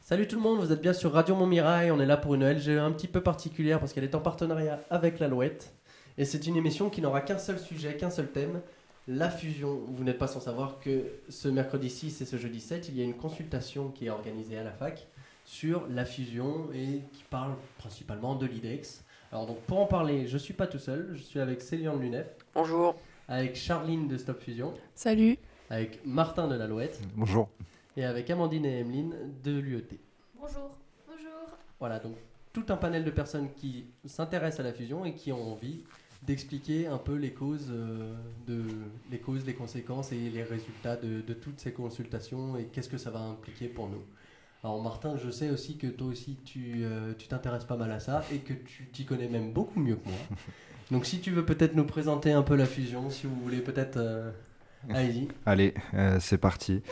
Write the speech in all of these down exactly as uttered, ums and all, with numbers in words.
Salut tout le monde, vous êtes bien sur Radio Montmirail. On est là pour une L G E un petit peu particulière parce qu'elle est en partenariat avec l'Alouette. Et c'est une émission qui n'aura qu'un seul sujet, qu'un seul thème, la fusion. Vous n'êtes pas sans savoir que ce mercredi six et ce jeudi sept, il y a une consultation qui est organisée à la fac sur la fusion et qui parle principalement de l'I D E X. Alors donc pour en parler, je ne suis pas tout seul, je suis avec Célian de l'U N E F. Bonjour. Avec Charline de Stop Fusion. Salut. Avec Martin de l'Alouette. Bonjour. Et avec Amandine et Emeline de l'U E T. Bonjour. Bonjour. Voilà, donc tout un panel de personnes qui s'intéressent à la fusion et qui ont envie d'expliquer un peu les causes, euh, de, les causes, les conséquences et les résultats de, de toutes ces consultations et qu'est-ce que ça va impliquer pour nous. Alors Martin, je sais aussi que toi aussi tu, euh, tu t'intéresses pas mal à ça et que tu t'y connais même beaucoup mieux que moi. Donc si tu veux peut-être nous présenter un peu la fusion, si vous voulez peut-être... Euh, Allez-y. Allez, euh, c'est parti.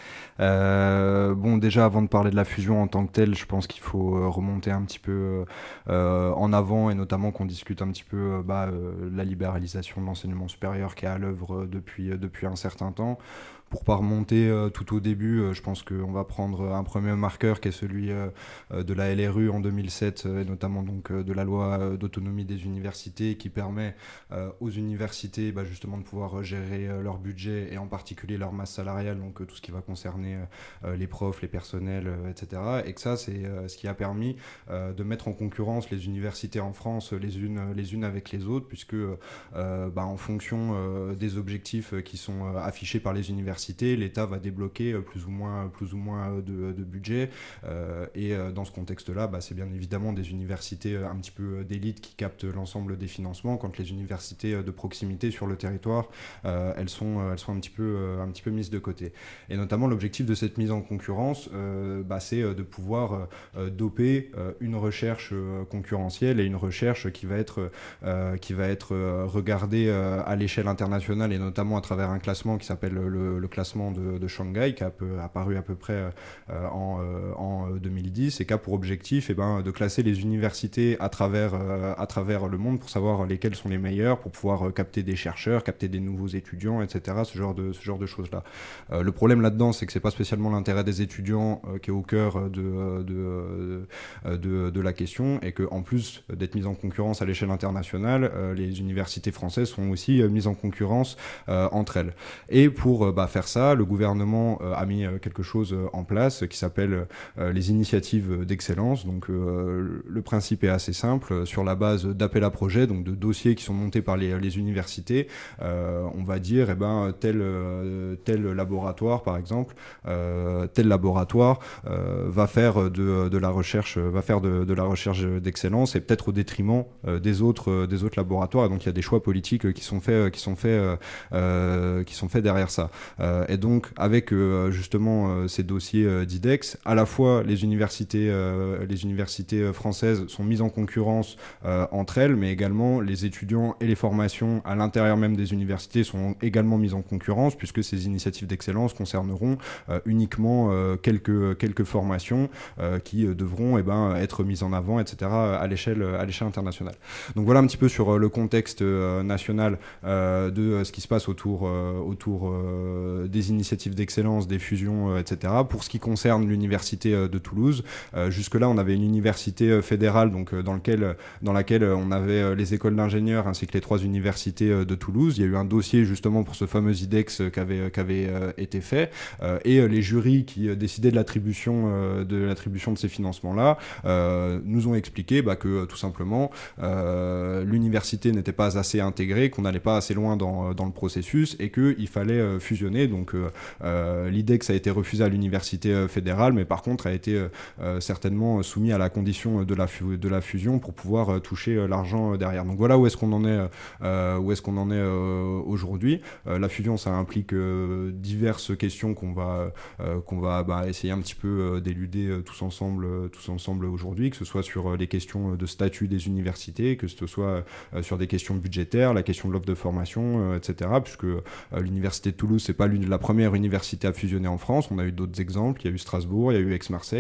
Euh, bon, déjà, avant de parler de la fusion en tant que telle, je pense qu'il faut euh, remonter un petit peu euh, en avant et notamment qu'on discute un petit peu euh, bah, euh, la libéralisation de l'enseignement supérieur qui est à l'œuvre euh, depuis, euh, depuis un certain temps. Pour pas remonter euh, tout au début, euh, je pense qu'on va prendre un premier marqueur qui est celui euh, de la L R U en deux mille sept euh, et notamment donc, euh, de la loi euh, d'autonomie des universités qui permet euh, aux universités bah, justement de pouvoir gérer euh, leur budget et en particulier leur masse salariale, donc euh, tout ce qui va concerner euh, les profs, les personnels, euh, et cetera. Et que ça, c'est euh, ce qui a permis euh, de mettre en concurrence les universités en France les unes, les unes avec les autres, puisque euh, bah, en fonction euh, des objectifs qui sont euh, affichés par les universités, l'État va débloquer plus ou moins, plus ou moins de, de budget. Euh, et dans ce contexte-là, bah, c'est bien évidemment des universités un petit peu d'élite qui captent l'ensemble des financements, quand les universités de proximité sur le territoire, euh, elles, sont, elles sont un petit peu, un petit peu mises de côté. Et notamment, l'objectif de cette mise en concurrence, euh, bah, c'est de pouvoir euh, doper euh, une recherche euh, concurrentielle et une recherche qui va être, euh, qui va être euh, regardée euh, à l'échelle internationale et notamment à travers un classement qui s'appelle le, le classement de, de Shanghai qui a peu, apparu à peu près euh, en, euh, en deux mille dix et qui a pour objectif eh ben, de classer les universités à travers, euh, à travers le monde pour savoir lesquelles sont les meilleures, pour pouvoir euh, capter des chercheurs, capter des nouveaux étudiants, et cetera. Ce genre de, ce genre de choses-là. Euh, le problème là-dedans, c'est que c'est pas spécialement l'intérêt des étudiants euh, qui est au cœur de, de, de, de, de la question et qu'en plus d'être mises en concurrence à l'échelle internationale, euh, les universités françaises sont aussi euh, mises en concurrence euh, entre elles. Et pour euh, bah, faire ça, le gouvernement euh, a mis euh, quelque chose euh, en place qui s'appelle euh, les initiatives d'excellence. Donc euh, le principe est assez simple. Sur la base d'appels à projets, donc de dossiers qui sont montés par les, les universités, euh, on va dire eh ben, tel, euh, tel laboratoire, par exemple, euh, tel laboratoire euh, va faire de, de la recherche, va faire de, de la recherche d'excellence et peut-être au détriment euh, des, autres, des autres laboratoires. Et donc il y a des choix politiques qui sont faits, qui sont faits, euh, qui sont faits derrière ça. Euh, et donc, avec euh, justement euh, ces dossiers euh, d'I D E X, à la fois les universités, euh, les universités françaises sont mises en concurrence euh, entre elles, mais également les étudiants et les formations à l'intérieur même des universités sont également mises en concurrence, puisque ces initiatives d'excellence concerneront euh, uniquement euh, quelques, quelques formations euh, qui euh, devront eh ben, être mises en avant, et cetera, à l'échelle, à l'échelle internationale. Donc voilà un petit peu sur euh, le contexte euh, national euh, de euh, ce qui se passe autour, euh, autour euh, des initiatives d'excellence, des fusions, euh, et cetera. Pour ce qui concerne l'université euh, de Toulouse, euh, jusque-là, on avait une université euh, fédérale donc, euh, dans, lequel, dans laquelle euh, on avait euh, les écoles d'ingénieurs ainsi que les trois universités euh, de Toulouse. Il y a eu un dossier justement pour ce fameux I D E X euh, qui avait, qui avait euh, été fait euh, et euh, les jurys qui euh, décidaient de l'attribution, euh, de l'attribution de ces financements-là euh, nous ont expliqué bah, que tout simplement euh, l'université n'était pas assez intégrée, qu'on n'allait pas assez loin dans, dans le processus et qu'il fallait euh, fusionner. Donc euh, euh, l'I D E X a été refusé à l'université euh, fédérale, mais par contre a été euh, certainement soumis à la condition de la, fu- de la fusion pour pouvoir euh, toucher euh, l'argent euh, derrière. Donc voilà où est-ce qu'on en est, euh, où est-ce qu'on en est euh, aujourd'hui. Euh, la fusion, ça implique euh, diverses questions qu'on va, euh, qu'on va bah, essayer un petit peu euh, d'éluder euh, tous ensemble, euh, tous ensemble aujourd'hui, que ce soit sur euh, les questions de statut des universités, que ce soit euh, sur des questions budgétaires, la question de l'offre de formation, euh, et cetera. Puisque euh, l'université de Toulouse, c'est pas l'une, la première université à fusionner en France. On a eu d'autres exemples. Il y a eu Strasbourg, il y a eu Aix-Marseille,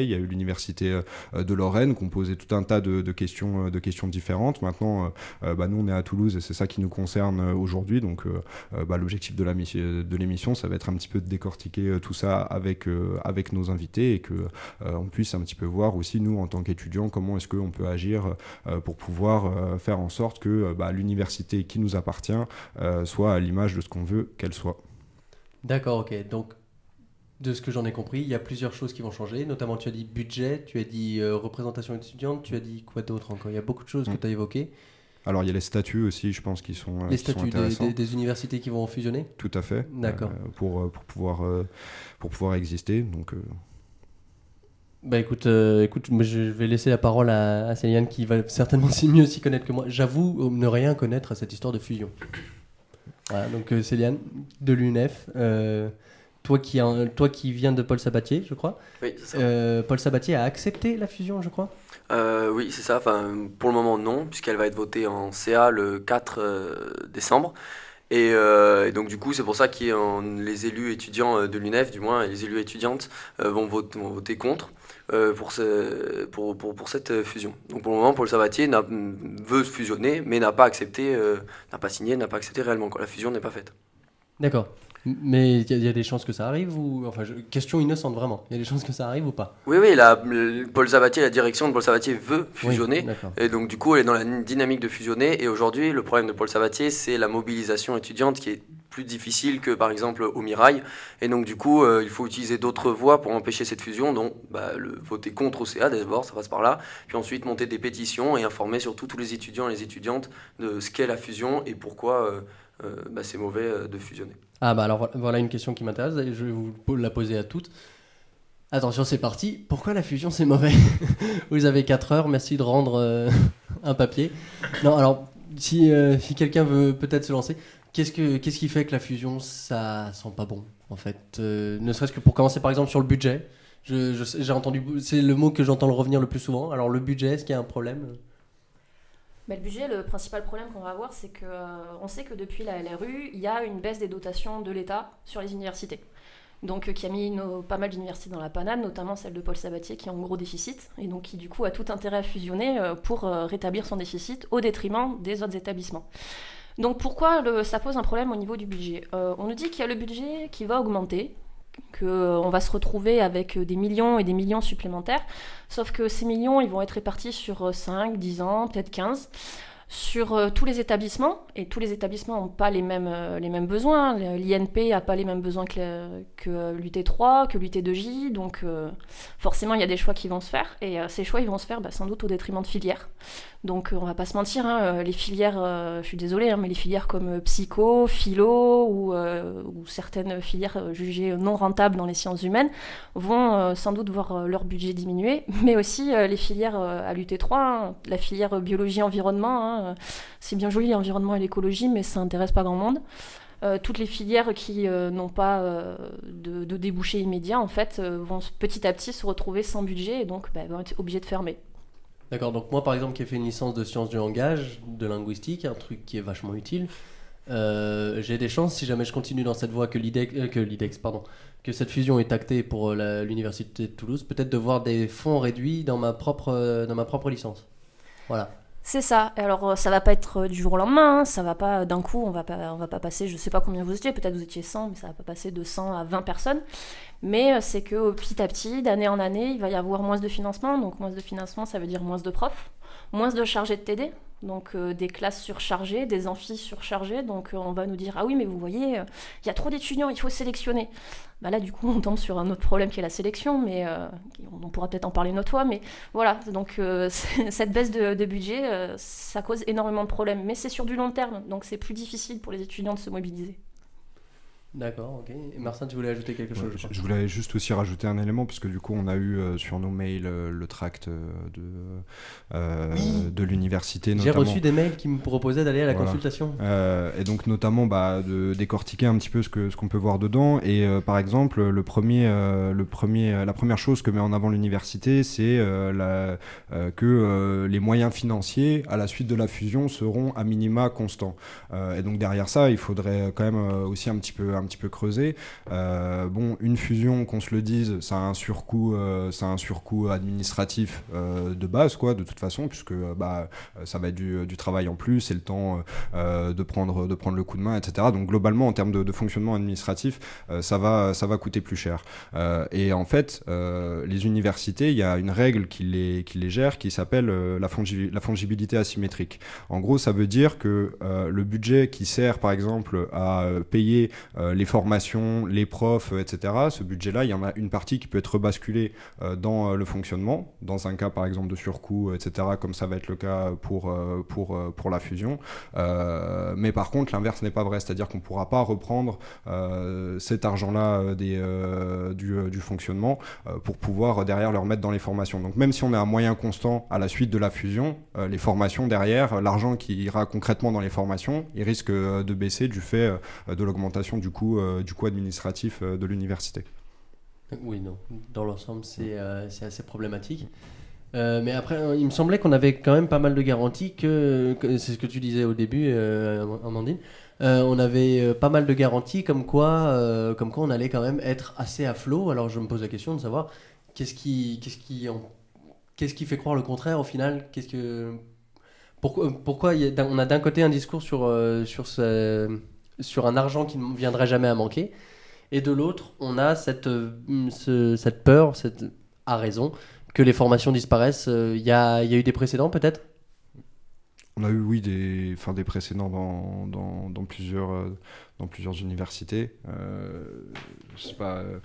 il y a eu l'université euh, de Lorraine qui ont posé tout un tas de, de, questions, de questions différentes. Maintenant, euh, bah, nous on est à Toulouse et c'est ça qui nous concerne aujourd'hui, donc euh, bah, l'objectif de, la, de l'émission, ça va être un petit peu de décortiquer euh, tout ça avec, euh, avec nos invités et qu'on euh, puisse un petit peu voir aussi, nous en tant qu'étudiants, comment est-ce qu'on peut agir euh, pour pouvoir euh, faire en sorte que euh, bah, l'université qui nous appartient euh, soit à l'image de ce qu'on veut qu'elle soit. D'accord, ok. Donc, de ce que j'en ai compris, il y a plusieurs choses qui vont changer. Notamment, tu as dit budget, tu as dit euh, représentation étudiante, tu as dit quoi d'autre encore ? Il y a beaucoup de choses mmh. que tu as évoquées. Alors, il y a les statuts aussi, je pense, qui sont, les qui sont statuts intéressants. des, des, des universités qui vont fusionner ? Tout à fait. D'accord. Euh, pour, pour, pouvoir, euh, pour pouvoir exister. Donc, euh... Bah écoute, euh, écoute, moi je vais laisser la parole à, à Céliane qui va certainement mieux s'y connaître que moi. J'avoue ne rien connaître à cette histoire de fusion. Voilà, donc euh, Céliane, de l'U N F, euh, toi, qui a, toi qui viens de Paul Sabatier, je crois. Oui, c'est ça. Euh, Paul Sabatier a accepté la fusion, je crois. Euh, oui, c'est ça. Enfin, pour le moment, non, puisqu'elle va être votée en C A le quatre décembre. Et, euh, et donc du coup c'est pour ça que les élus étudiants de l'U N F, du moins et les élus étudiantes euh, vont, voter, vont voter contre euh, pour, ce, pour, pour, pour cette fusion. Donc pour le moment Paul Sabatier n'a, veut fusionner mais n'a pas accepté, euh, n'a pas signé, n'a pas accepté réellement quand la fusion n'est pas faite. D'accord. Mais il y, y a des chances que ça arrive ou enfin je, question innocente vraiment. Il y a des chances que ça arrive ou pas ? Oui oui, la, le, Paul Sabatier, la direction de Paul Sabatier veut fusionner oui, et donc du coup elle est dans la dynamique de fusionner et aujourd'hui le problème de Paul Sabatier c'est la mobilisation étudiante qui est plus difficile que par exemple au Mirail et donc du coup euh, il faut utiliser d'autres voies pour empêcher cette fusion dont bah, le voter contre au C A d'abord ça passe par là puis ensuite monter des pétitions et informer surtout tous les étudiants et les étudiantes de ce qu'est la fusion et pourquoi euh, euh, bah, c'est mauvais euh, de fusionner. Ah bah alors voilà une question qui m'intéresse et je vais vous la poser à toutes. Attention c'est parti, pourquoi la fusion c'est mauvais ? Vous avez quatre heures, merci de rendre euh, un papier. Non alors si, euh, si quelqu'un veut peut-être se lancer, qu'est-ce, que, qu'est-ce qui fait que la fusion ça sent pas bon en fait euh, ne serait-ce que pour commencer par exemple sur le budget. Je, je, j'ai entendu, c'est le mot que j'entends le revenir le plus souvent. Alors le budget, est-ce qu'il y a un problème ? Mais le budget, le principal problème qu'on va avoir, c'est qu'on euh, sait que depuis la L R U, il y a une baisse des dotations de l'État sur les universités. Donc, euh, qui a mis nos, pas mal d'universités dans la panade, notamment celle de Paul Sabatier, qui est en gros déficit, et donc qui du coup a tout intérêt à fusionner euh, pour euh, rétablir son déficit au détriment des autres établissements. Donc pourquoi le, ça pose un problème au niveau du budget ? euh, On nous dit qu'il y a le budget qui va augmenter, qu'on va se retrouver avec des millions et des millions supplémentaires, sauf que ces millions, ils vont être répartis sur cinq, dix ans, peut-être quinze, sur euh, tous les établissements, et tous les établissements n'ont pas les mêmes, euh, les mêmes besoins. L'I N P n'a pas les mêmes besoins que, le, que l'U T trois, que l'U T deux J, donc euh, forcément il y a des choix qui vont se faire, et euh, ces choix ils vont se faire bah, sans doute au détriment de filières. Donc euh, on va pas se mentir, hein, les filières, euh, je suis désolée, hein, mais les filières comme euh, psycho, philo, ou, euh, ou certaines filières jugées non rentables dans les sciences humaines, vont euh, sans doute voir euh, leur budget diminuer, mais aussi euh, les filières euh, à l'U T trois, hein, la filière biologie-environnement, hein, c'est bien joli l'environnement et l'écologie, mais ça n'intéresse pas grand monde. Euh, toutes les filières qui euh, n'ont pas euh, de, de débouchés immédiats, en fait, euh, vont petit à petit se retrouver sans budget et donc bah, vont être obligées de fermer. D'accord, donc moi par exemple qui ai fait une licence de sciences du langage, de linguistique, un truc qui est vachement utile, euh, j'ai des chances si jamais je continue dans cette voie que l'IDEX, euh, que l'IDEX, pardon, que cette fusion est actée pour la, l'université de Toulouse, peut-être de voir des fonds réduits dans ma propre, euh, dans ma propre licence. Voilà. C'est ça. Alors ça va pas être du jour au lendemain, hein. Ça va pas d'un coup, on va pas, on va pas passer, je sais pas combien vous étiez, peut-être vous étiez cent, mais ça va pas passer de cent à vingt personnes. Mais c'est que petit à petit, d'année en année, il va y avoir moins de financement. Donc moins de financement, ça veut dire moins de profs, moins de chargés de T D. Donc euh, des classes surchargées, des amphis surchargés. Donc euh, on va nous dire ah oui mais vous voyez, il euh, y a trop d'étudiants, il faut sélectionner. Bah là du coup on tombe sur un autre problème qui est la sélection, mais euh, on pourra peut-être en parler une autre fois. Mais voilà, donc euh, cette baisse de, de budget, euh, ça cause énormément de problèmes. Mais c'est sur du long terme, donc c'est plus difficile pour les étudiants de se mobiliser. D'accord, ok. Et Martin, tu voulais ajouter quelque chose ouais, je, je voulais juste aussi rajouter un élément, parce que du coup, on a eu euh, sur nos mails euh, le tract euh, de, euh, oui. de l'université. J'ai notamment. reçu des mails qui me proposaient d'aller à la voilà. consultation. Euh, et donc, notamment, bah, de décortiquer un petit peu ce, que, ce qu'on peut voir dedans. Et euh, par exemple, le premier, euh, le premier, la première chose que met en avant l'université, c'est euh, la, euh, que euh, les moyens financiers, à la suite de la fusion, seront à minima constants. Euh, et donc, derrière ça, il faudrait quand même euh, aussi un petit peu un petit peu creuser. Euh, bon, une fusion, qu'on se le dise, ça a un surcoût, euh, ça a un surcoût administratif euh, de base, quoi, de toute façon, puisque bah, ça va être du, du travail en plus, et le temps euh, de, prendre, de prendre le coup de main, et cetera. Donc globalement, en termes de, de fonctionnement administratif, euh, ça, va, ça va coûter plus cher. Euh, et en fait, euh, les universités, il y a une règle qui les, qui les gère, qui s'appelle euh, la, fongi- la fongibilité asymétrique. En gros, ça veut dire que euh, le budget qui sert, par exemple, à euh, payer euh, les formations, les profs, et cetera, ce budget-là, il y en a une partie qui peut être rebasculée euh, dans euh, le fonctionnement, dans un cas, par exemple, de surcoût, et cetera, comme ça va être le cas pour, euh, pour, euh, pour la fusion. Euh, mais par contre, l'inverse n'est pas vrai, c'est-à-dire qu'on ne pourra pas reprendre euh, cet argent-là euh, des, euh, du, euh, du fonctionnement euh, pour pouvoir euh, derrière le remettre dans les formations. Donc même si on a un moyen constant à la suite de la fusion, euh, les formations derrière, l'argent qui ira concrètement dans les formations, il risque euh, de baisser du fait euh, de l'augmentation du coût, euh, du coût administratif euh, de l'université. Oui, non. Dans l'ensemble, c'est, euh, c'est assez problématique. Euh, mais après, il me semblait qu'on avait quand même pas mal de garanties, que, que c'est ce que tu disais au début, euh, Amandine. Euh, on avait euh, pas mal de garanties comme quoi, euh, comme quoi on allait quand même être assez à flot. Alors je me pose la question de savoir qu'est-ce qui, qu'est-ce qui, en- qu'est-ce qui fait croire le contraire au final. Qu'est-ce que, pourquoi, pourquoi il y a d'un- on a d'un côté un discours sur, euh, sur, ce- sur un argent qui ne viendrait jamais à manquer, et de l'autre, on a cette, euh, ce- cette peur, cette, à raison, que les formations disparaissent. Il y a, y a eu des précédents peut-être? On a eu, oui, des, enfin, des précédents dans, dans, dans plusieurs, euh, dans plusieurs universités. Euh, je sais pas, euh,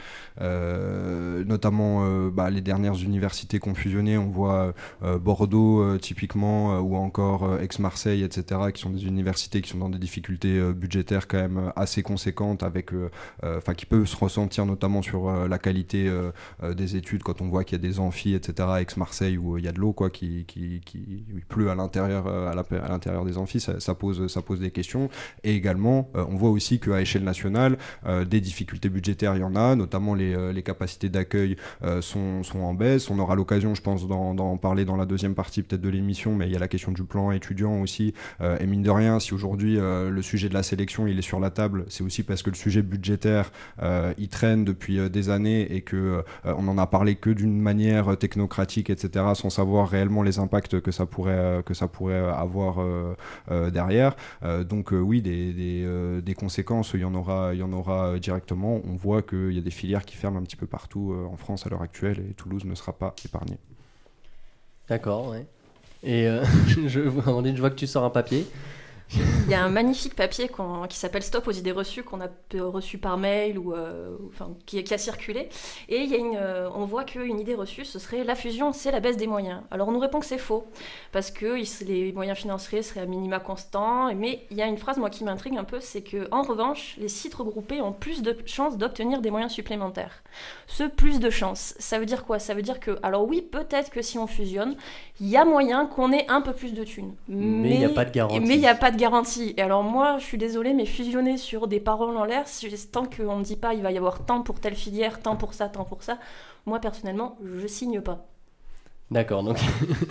euh, notamment euh, bah, les dernières universités qui ont fusionné. On voit euh, Bordeaux euh, typiquement, euh, ou encore euh, Aix-Marseille, et cetera, qui sont des universités qui sont dans des difficultés euh, budgétaires quand même assez conséquentes, avec, euh, euh, enfin, qui peuvent se ressentir notamment sur euh, la qualité euh, euh, des études quand on voit qu'il y a des amphis, et cetera, à Aix-Marseille, où il y a de l'eau, quoi, qui, qui, qui il pleut à l'intérieur, euh, à la à l'intérieur des amphis, ça, ça, pose, ça pose des questions. Et également, euh, on voit aussi qu'à échelle nationale, euh, des difficultés budgétaires, il y en a, notamment les, euh, les capacités d'accueil euh, sont, sont en baisse. On aura l'occasion, je pense, d'en, d'en parler dans la deuxième partie peut-être de l'émission, mais il y a la question du plan étudiant aussi. Euh, et mine de rien, si aujourd'hui euh, le sujet de la sélection il est sur la table, c'est aussi parce que le sujet budgétaire euh, il traîne depuis euh, des années, et que euh, on n'en a parlé que d'une manière technocratique, et cetera, sans savoir réellement les impacts que ça pourrait, euh, que ça pourrait avoir Euh, euh, derrière. Euh, donc euh, oui, des, des, euh, des conséquences, il y en aura, il y en aura euh, directement. On voit qu'il y a des filières qui ferment un petit peu partout euh, en France à l'heure actuelle, et Toulouse ne sera pas épargnée. D'accord, ouais. Et euh, je, Amandine, je vois que tu sors un papier. Il y a un magnifique papier qu'on- qui s'appelle Stop aux idées reçues, qu'on a p- reçu par mail, ou euh, ou- enfin, qui, qui a circulé. Et il y a une, euh, on voit qu'une idée reçue, ce serait la fusion, c'est la baisse des moyens. Alors on nous répond que c'est faux, parce que il- les moyens financiers seraient à minima constants. Mais il y a une phrase, moi, qui m'intrigue un peu, c'est que en revanche, les sites regroupés ont plus de chances d'obtenir des moyens supplémentaires. Ce plus de chances, ça veut dire quoi? Ça veut dire que, alors oui, peut-être que si on fusionne, il y a moyen qu'on ait un peu plus de thunes. Mais il n'y a pas de garantie. Mais il n'y a pas de garantie. Et alors moi, je suis désolée, mais fusionner sur des paroles en l'air, si- tant qu'on ne dit pas il va y avoir tant pour telle filière, tant pour ça, tant pour ça, moi personnellement, je signe pas. D'accord, donc.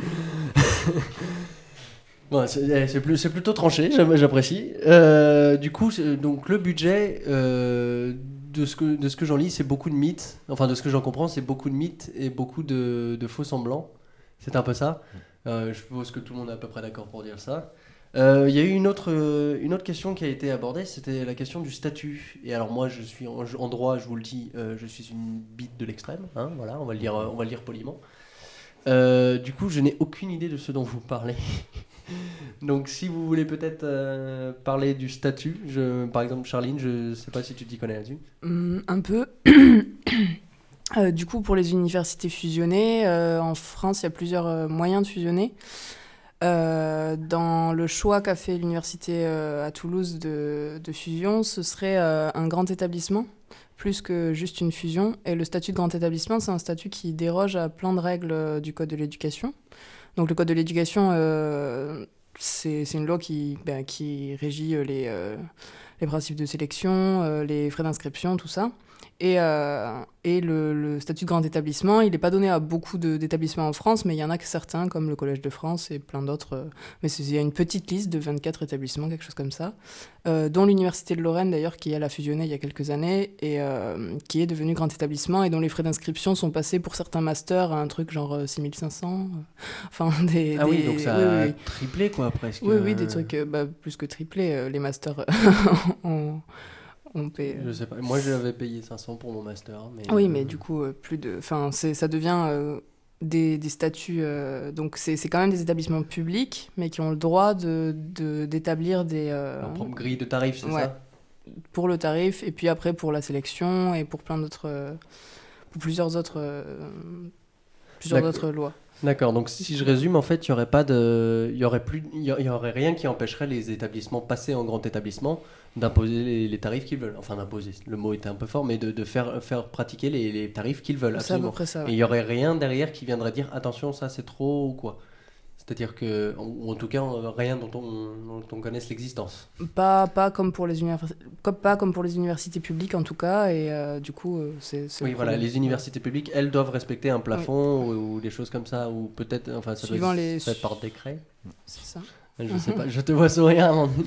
Bon, c'est, eh, c'est plus- c'est plutôt tranché, j'aime- j'apprécie. Euh, du coup, c'est- donc le budget, euh, de ce que, de ce que j'en lis, c'est beaucoup de mythes. Enfin, de ce que j'en comprends, c'est beaucoup de mythes et beaucoup de, de faux semblants. C'est un peu ça. Euh, je suppose que tout le monde est à peu près d'accord pour dire ça. Euh, Il y a eu une autre, euh, une autre question qui a été abordée, c'était la question du statut. Et alors moi, je suis en, en droit, je vous le dis, euh, je suis une bite de l'extrême. Hein, voilà, on va le dire, euh, on va le dire poliment. Euh, du coup, je n'ai aucune idée de ce dont vous parlez. Donc, si vous voulez peut-être euh, parler du statut, je, par exemple, Charline, je ne sais pas si tu t'y connais là-dessus. Hum, un peu. Euh, du coup, pour les universités fusionnées, euh, en France, il y a plusieurs euh, moyens de fusionner. Euh, dans le choix qu'a fait l'université euh, à Toulouse de, de fusion, ce serait euh, un grand établissement, plus que juste une fusion. Et le statut de grand établissement, c'est un statut qui déroge à plein de règles euh, du Code de l'éducation. Donc le Code de l'éducation, euh, c'est, c'est une loi qui, ben, qui régit les, euh, les principes de sélection, euh, les frais d'inscription, tout ça. Et, euh, et le, le statut de grand établissement, il n'est pas donné à beaucoup de, d'établissements en France, mais il y en a que certains, comme le Collège de France et plein d'autres. Euh, mais c'est, il y a une petite liste de vingt-quatre établissements, quelque chose comme ça, euh, dont l'Université de Lorraine, d'ailleurs, qui elle, a fusionné il y a quelques années, et euh, qui est devenu grand établissement, et dont les frais d'inscription sont passés pour certains masters à un truc genre euh, six mille cinq cents. Euh, enfin, des, Ah des, oui, donc ça oui, a oui, triplé, quoi, presque. oui, oui, des trucs euh, bah, plus que triplés. Euh, les masters, on, on paie... Je sais pas. Moi, j'avais payé cinq cents pour mon master. Mais... Oui, mais du coup, euh, plus de... Enfin, c'est, ça devient euh, des, des statuts... euh, donc, c'est, c'est quand même des établissements publics, mais qui ont le droit de, de, d'établir des... euh, Leur propre grille de tarifs, c'est ouais. ça? Pour le tarif, et puis après pour la sélection, et pour plein d'autres... euh, pour plusieurs autres... euh, plusieurs D'accord. autres lois. D'accord, donc si je résume, en fait, il y aurait pas de, il y aurait plus, il y a- il y aurait rien qui empêcherait les établissements passés en grand établissement d'imposer les, les tarifs qu'ils veulent. Enfin, d'imposer, le mot était un peu fort, mais de, de faire, faire pratiquer les, les tarifs qu'ils veulent, C'est à peu absolument. près ça. Et Ouais. il y aurait rien derrière qui viendrait dire attention, ça c'est trop ou quoi. C'est-à-dire que, ou en tout cas, euh, rien dont on, dont on connaisse l'existence. Pas, pas, comme pour les univers- comme, pas comme pour les universités publiques, en tout cas, et euh, du coup, euh, c'est... c'est Oui, le voilà, problème. les universités publiques, elles doivent respecter un plafond ou, ou des choses comme ça, ou peut-être, enfin, ça Suivant doit les- être fait par décret. C'est ça. Je sais pas, je te vois sourire. Amandine.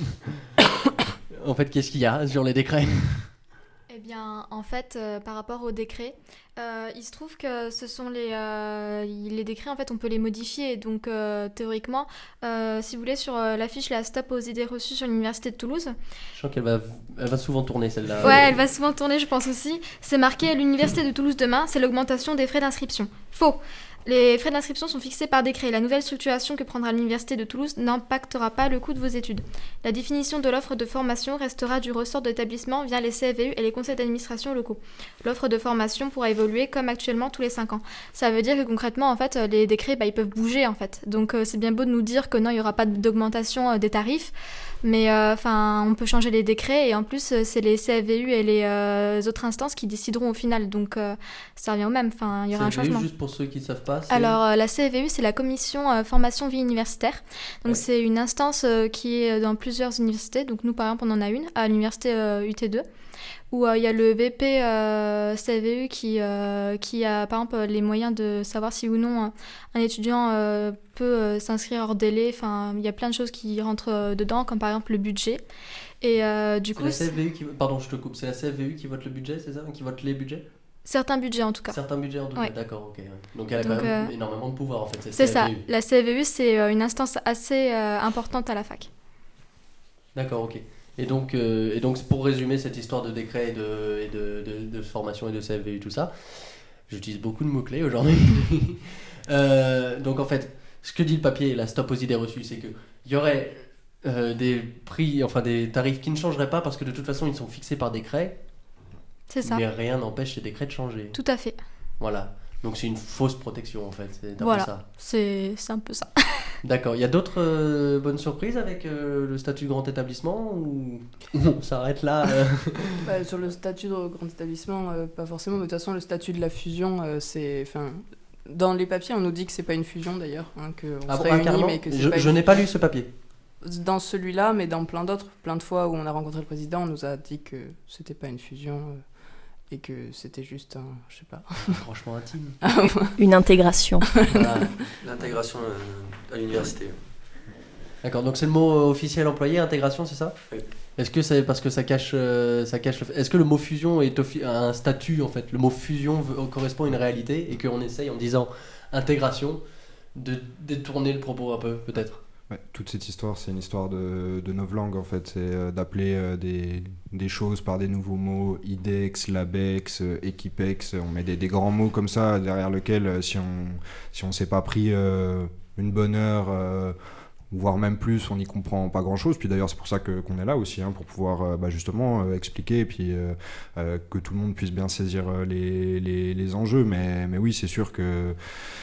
En fait, qu'est-ce qu'il y a sur les décrets? Eh bien, en fait, euh, par rapport aux décrets, euh, il se trouve que ce sont les, euh, les décrets, en fait, on peut les modifier. Donc, euh, théoriquement, euh, si vous voulez, sur euh, l'affiche, la stop aux idées reçues sur l'Université de Toulouse. Je sens qu'elle va, elle va souvent tourner celle-là. Ouais, elle va souvent tourner, je pense aussi. C'est marqué l'Université de Toulouse demain, c'est l'augmentation des frais d'inscription. Faux. Les frais d'inscription sont fixés par décret. La nouvelle structuration que prendra l'Université de Toulouse n'impactera pas le coût de vos études. La définition de l'offre de formation restera du ressort de l'établissement via les C F V U et les conseils d'administration locaux. L'offre de formation pourra évoluer comme actuellement tous les cinq ans. Ça veut dire que concrètement, en fait, les décrets, bah, ils peuvent bouger, en fait. Donc euh, c'est bien beau de nous dire que non, il n'y aura pas d'augmentation euh, des tarifs, mais enfin, euh, on peut changer les décrets et en plus, euh, c'est les C F V U et les euh, autres instances qui décideront au final. Donc euh, ça revient au même. Enfin, il y aura un C V U, changement. juste pour ceux qui ne savent pas. c'est- Alors, euh, la C V U, c'est la commission euh, formation vie universitaire. Donc, Ouais. c'est une instance euh, qui est dans plusieurs universités. Donc, nous, par exemple, on en a une à l'université euh, U T deux, où euh, il y a le V P euh, C V U qui, euh, qui a, par exemple, les moyens de savoir si ou non un, un étudiant euh, peut euh, s'inscrire hors délai. Enfin, il y a plein de choses qui rentrent euh, dedans, comme par exemple le budget. Et euh, du C'est coup, la c'est- C V U qui, pardon, je te coupe. C'est la C V U qui vote le budget, c'est ça? Qui vote les budgets? certains budgets en tout cas. Certains budgets en tout cas. Ouais. D'accord, ok. ouais. Donc elle a Donc, quand même euh, énormément de pouvoir en fait. cette C'est ça. C V U. La C V U, c'est euh, une instance assez euh, importante à la fac. D'accord, ok. Et donc, euh, et donc pour résumer cette histoire de décret et de, et de, de, de formation et de C V U, tout ça, j'utilise beaucoup de mots-clés aujourd'hui. Euh, donc en fait, ce que dit le papier, la stop aux idées reçues, c'est qu'il y aurait euh, des prix, enfin des tarifs qui ne changeraient pas parce que de toute façon ils sont fixés par décret, C'est ça. mais rien n'empêche ces décrets de changer. Tout à fait. Voilà. Donc c'est une fausse protation en fait, c'est un peu Voilà. ça. C'est c'est un peu ça. D'accord. Il y a d'autres euh, bonnes surprises avec euh, le statut de grand établissement ou on s'arrête là euh Bah, sur le statut de grand établissement, euh, pas forcément, mais de toute façon, le statut de la fusion, euh, c'est... Enfin, dans les papiers, on nous dit que c'est pas une fusion d'ailleurs, hein, qu'on Ah se bon, ah, réunit, carrément mais que c'est Je, pas je une n'ai pas lu fusion. ce papier. Dans celui-là, mais dans plein d'autres, plein de fois où on a rencontré le président, on nous a dit que c'était pas une fusion euh, et que c'était juste un... Je sais pas. Franchement intime. Une intégration. Voilà. L'intégration euh, à l'université. D'accord. Donc c'est le mot euh, officiel employé, intégration, c'est ça? Oui. Est-ce que c'est parce que ça cache, euh, ça cache le fait- Est-ce que le mot fusion est offi- un statut en fait? Le mot fusion veut- correspond à une réalité et qu'on essaye en disant intégration de détourner le propos un peu peut-être. Ouais, toute cette histoire, c'est une histoire de, de novlangue en fait. C'est euh, d'appeler euh, des, des choses par des nouveaux mots, IDEX, LABEX, euh, Equipex. On met des, des grands mots comme ça derrière lesquels, euh, si on si on s'est pas pris euh, une bonne heure, euh, voire même plus, on n'y comprend pas grand-chose. Puis d'ailleurs, c'est pour ça que, qu'on est là aussi, hein, pour pouvoir euh, bah, justement euh, expliquer et puis euh, euh, que tout le monde puisse bien saisir euh, les, les, les enjeux. Mais, mais oui, c'est sûr que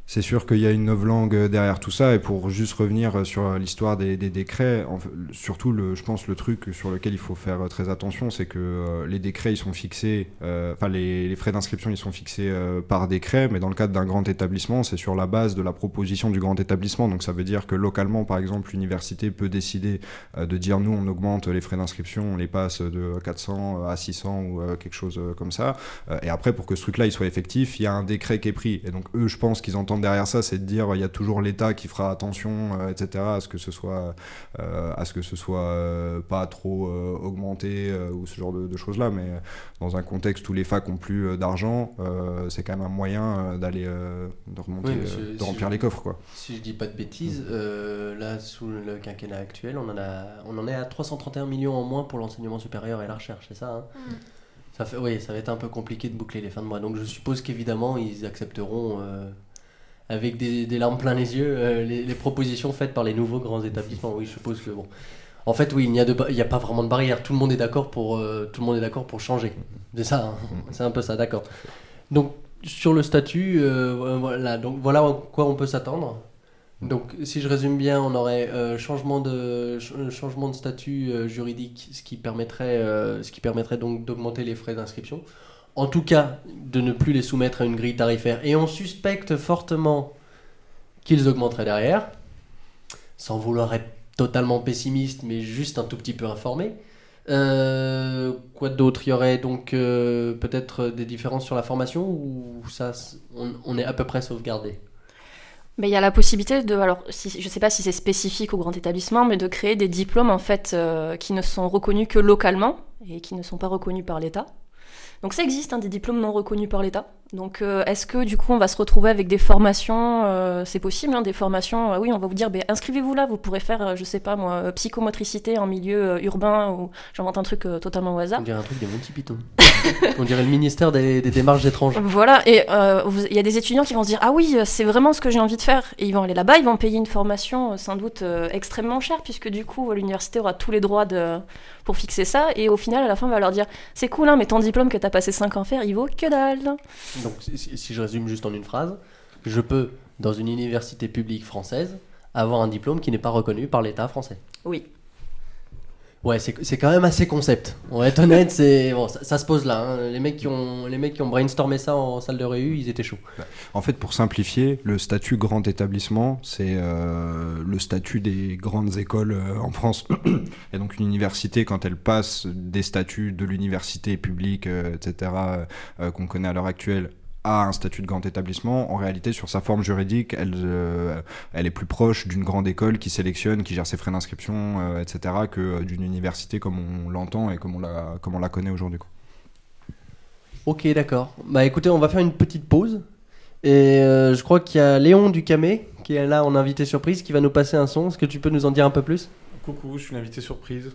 C'est sûr qu'il y a une novlangue derrière tout ça, et pour juste revenir sur l'histoire des, des décrets, en fait, surtout le, je pense le truc sur lequel il faut faire très attention, c'est que euh, les décrets ils sont fixés, euh, enfin les, les frais d'inscription ils sont fixés euh, par décret, mais dans le cadre d'un grand établissement, c'est sur la base de la proposition du grand établissement. Donc ça veut dire que localement, par exemple, l'université peut décider euh, de dire nous on augmente les frais d'inscription, on les passe de quatre cents à six cents ou euh, quelque chose comme ça. Euh, et après, pour que ce truc-là il soit effectif, il y a un décret qui est pris. Et donc eux, je pense qu'ils entendent derrière ça, c'est de dire il y a toujours l'État qui fera attention, euh, et cetera, à ce que ce soit, euh, à ce que ce soit euh, pas trop euh, augmenté euh, ou ce genre de, de choses-là. Mais dans un contexte où les facs ont plus euh, d'argent, euh, c'est quand même un moyen euh, d'aller euh, de remonter, Oui, euh, je, de remplir si les coffres, quoi. Si je dis pas de bêtises, euh, là sous le quinquennat actuel, on en a, on en est à trois cent trente et un millions en moins pour l'enseignement supérieur et la recherche, c'est ça, hein Mm. Ça fait, oui, ça va être un peu compliqué de boucler les fins de mois. Donc je suppose qu'évidemment ils accepteront euh, avec des, des larmes plein les yeux euh, les, les propositions faites par les nouveaux grands établissements. Oui, je suppose que bon. En fait, oui, il n'y a, de, il n'y a pas vraiment de barrière. Tout le monde est d'accord pour, euh, tout le monde est d'accord pour changer. C'est ça, hein. C'est un peu ça, d'accord. Donc sur le statut, euh, voilà, donc voilà à quoi on peut s'attendre. Donc, si je résume bien, on aurait euh, changement de ch- changement de statut euh, juridique, ce qui permettrait, euh, ce qui permettrait donc d'augmenter les frais d'inscription. En tout cas, de ne plus les soumettre à une grille tarifaire. Et on suspecte fortement qu'ils augmenteraient derrière, sans vouloir être totalement pessimiste, mais juste un tout petit peu informé. Euh, quoi d'autre? Il y aurait donc euh, peut-être des différences sur la formation, ou ça, on, on est à peu près sauvegardé? Mais il y a la possibilité de, alors si, je ne sais pas si c'est spécifique au grand établissement, mais de créer des diplômes en fait euh, qui ne sont reconnus que localement et qui ne sont pas reconnus par l'État. Donc ça existe, hein, des diplômes non reconnus par l'État. Donc euh, est-ce que du coup on va se retrouver avec des formations, euh, c'est possible, hein, des formations, euh, oui on va vous dire, ben, inscrivez-vous là, vous pourrez faire, euh, je sais pas moi, euh, psychomotricité en milieu euh, urbain, ou j'invente un truc euh, totalement au hasard. On dirait un truc des Monty Python. On dirait le ministère des, des démarches étrangères. Voilà, et euh, vous- il y a des étudiants qui vont se dire, ah oui, euh, c'est vraiment ce que j'ai envie de faire. Et ils vont aller là-bas, ils vont payer une formation euh, sans doute euh, extrêmement chère, puisque du coup, euh, l'université aura tous les droits de, pour fixer ça. Et au final, à la fin, on va leur dire, c'est cool, hein, mais ton diplôme que t'as passé cinq ans à faire, il vaut que dalle. Donc, si, si je résume juste en une phrase, je peux, dans une université publique française, avoir un diplôme qui n'est pas reconnu par l'État français. Oui. Ouais, c'est c'est quand même assez concept. On va être honnête, c'est bon, ça, ça se pose là, hein. Les mecs qui ont les mecs qui ont brainstormé ça en salle de réu, ils étaient chauds. En fait, pour simplifier, le statut grand établissement, c'est euh, le statut des grandes écoles euh, en France. Et donc une université, quand elle passe des statuts de l'université publique, euh, et cetera, euh, qu'on connaît à l'heure actuelle, à un statut de grand établissement, en réalité, sur sa forme juridique, elle, euh, elle est plus proche d'une grande école qui sélectionne, qui gère ses frais d'inscription, euh, et cetera, que euh, d'une université comme on l'entend et comme on la, comme on la connaît aujourd'hui, quoi. Ok, d'accord. Bah écoutez, on va faire une petite pause. Et euh, je crois qu'il y a Léon du Camé qui est là en invité surprise qui va nous passer un son. Est-ce que tu peux nous en dire un peu plus? Coucou, je suis l'invité surprise.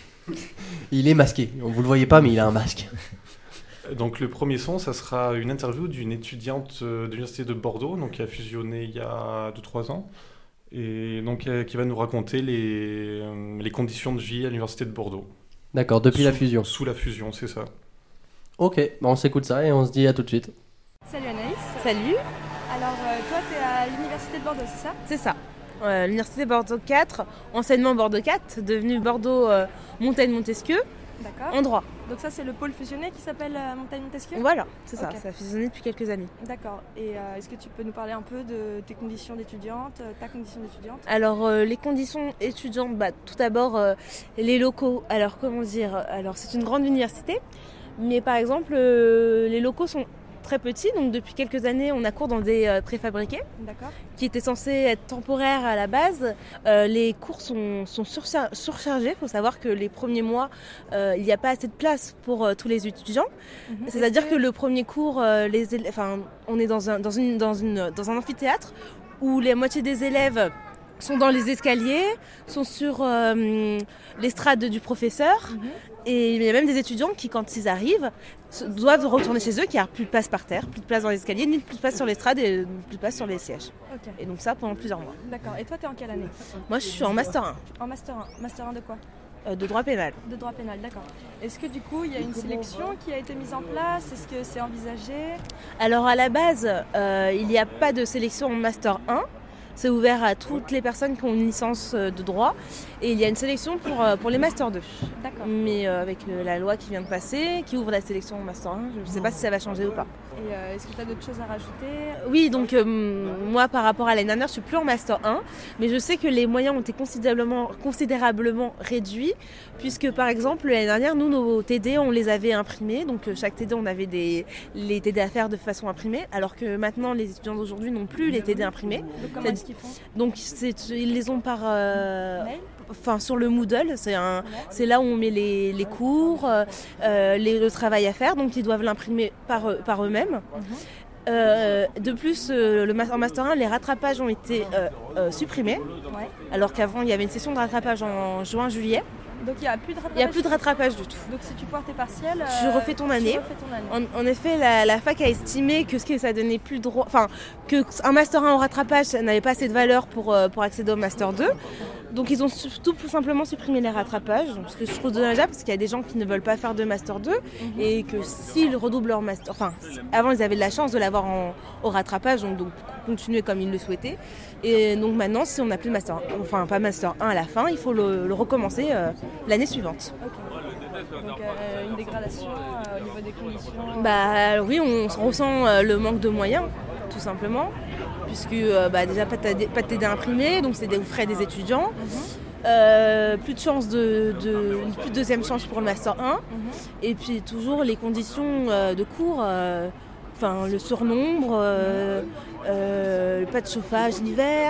Il est masqué. Vous le voyez pas, mais il a un masque. Donc le premier son, ça sera une interview d'une étudiante de l'université de Bordeaux, donc qui a fusionné il y a deux trois ans, et donc euh, qui va nous raconter les, euh, les conditions de vie à l'université de Bordeaux. D'accord, depuis Sous- la fusion. Sous la fusion, c'est ça. Ok, bah on s'écoute ça et on se dit à tout de suite. Salut Anaïs. Salut, Alors euh, toi tu es à l'université de Bordeaux, c'est ça? c'est ça. Euh, L'université Bordeaux quatre, anciennement Bordeaux quatre, devenu Bordeaux euh, Montaigne-Montesquieu, D'accord. en droit. Donc ça c'est le pôle fusionné qui s'appelle euh, Montaigne-Montesquieu? Voilà, c'est ça, Ok. ça a fusionné depuis quelques années. D'accord. Et euh, est-ce que tu peux nous parler un peu de tes conditions d'étudiante, euh, ta condition d'étudiante? Alors euh, les conditions étudiantes, bah, tout d'abord euh, les locaux. Alors comment dire, alors c'est une grande université, mais par exemple euh, les locaux sont très petits, donc depuis quelques années on a cours dans des euh, préfabriqués D'accord. qui étaient censés être temporaires à la base. Euh, les cours sont, sont surchar- surchargés. Il faut savoir que les premiers mois, euh, il n'y a pas assez de place pour euh, tous les étudiants. Mhm. C'est-à-dire Est-ce que le premier cours, euh, les élè- enfin, on est dans un, dans, une, dans, une, dans un amphithéâtre où la moitié des élèves sont dans les escaliers, sont sur euh, l'estrade du professeur. Mhm. Et il y a même des étudiants qui, quand ils arrivent, se- doivent retourner chez eux, qui a plus de place par terre, plus de place dans l'escalier, ni plus de place sur l'estrade et plus de place sur les sièges. Ok. Et donc ça pendant plusieurs mois. D'accord. Et toi t'es en quelle année? Moi je suis en master un, En master un. Master un de quoi? euh, de droit pénal. De droit pénal, d'accord. Est-ce que du coup, il y a une sélection qui a été mise en place? Est-ce que c'est envisagé? Alors à la base, euh, il n'y a pas de sélection en Master un. C'est ouvert à toutes les personnes qui ont une licence de droit. Et il y a une sélection pour, pour les Master deux. D'accord. Mais euh, avec le- la loi qui vient de passer, qui ouvre la sélection en Master un, je ne sais pas si ça va changer ou pas. Et euh, est-ce que tu as d'autres choses à rajouter? Oui, donc euh, moi par rapport à l'année dernière, je suis plus en Master un, mais je sais que les moyens ont été considérablement, considérablement réduits, puisque par exemple l'année dernière, nous, nos T D, on les avait imprimés, donc euh, chaque T D, on avait des, les T D à faire de façon imprimée, alors que maintenant, les étudiants d'aujourd'hui n'ont plus les T D imprimés. Donc comment est-ce qu'ils font? Donc c'est- ils les ont par... euh, Mail? Enfin, sur le Moodle, c'est un, c'est là où on met les, les cours, euh, euh, les- le travail à faire, donc ils doivent l'imprimer par, eux- par eux-mêmes. Euh, de plus, euh, le ma- en Master un, les rattrapages ont été euh, euh, supprimés, Ouais. alors qu'avant il y avait une session de rattrapage en juin-juillet. Donc il n'y a plus de Il rattrapage. n'y a plus de rattrapage du tout. Donc si tu foires tes partiels, Tu euh, refais ton année. Tu refais ton année. En, en effet, la, la fac a estimé que ce que ça donnait plus droit, enfin que un Master un au rattrapage, ça n'avait pas assez de valeur pour, euh, pour accéder au Master deux. Donc ils ont su- tout simplement supprimé les rattrapages, donc, ce que je trouve dommageable parce qu'il y a des gens qui ne veulent pas faire de Master deux et que s'ils redoublent leur Master, enfin avant ils avaient de la chance de l'avoir en- au rattrapage, donc, donc continuer comme ils le souhaitaient. Et donc maintenant, si on n'a plus de Master un, enfin pas Master un à la fin, il faut le, le recommencer euh, l'année suivante. Ok. Donc euh, une dégradation euh, au niveau des conditions. Bah oui, on ressent euh, le manque de moyens, tout simplement, puisque euh, bah, déjà pas de T D pas de T D imprimé, donc c'est des frais des étudiants. Euh, plus de chance de, de plus de deuxième chance pour le Master un, et puis toujours les conditions euh, de cours, euh, enfin le surnombre, euh, euh, pas de chauffage l'hiver,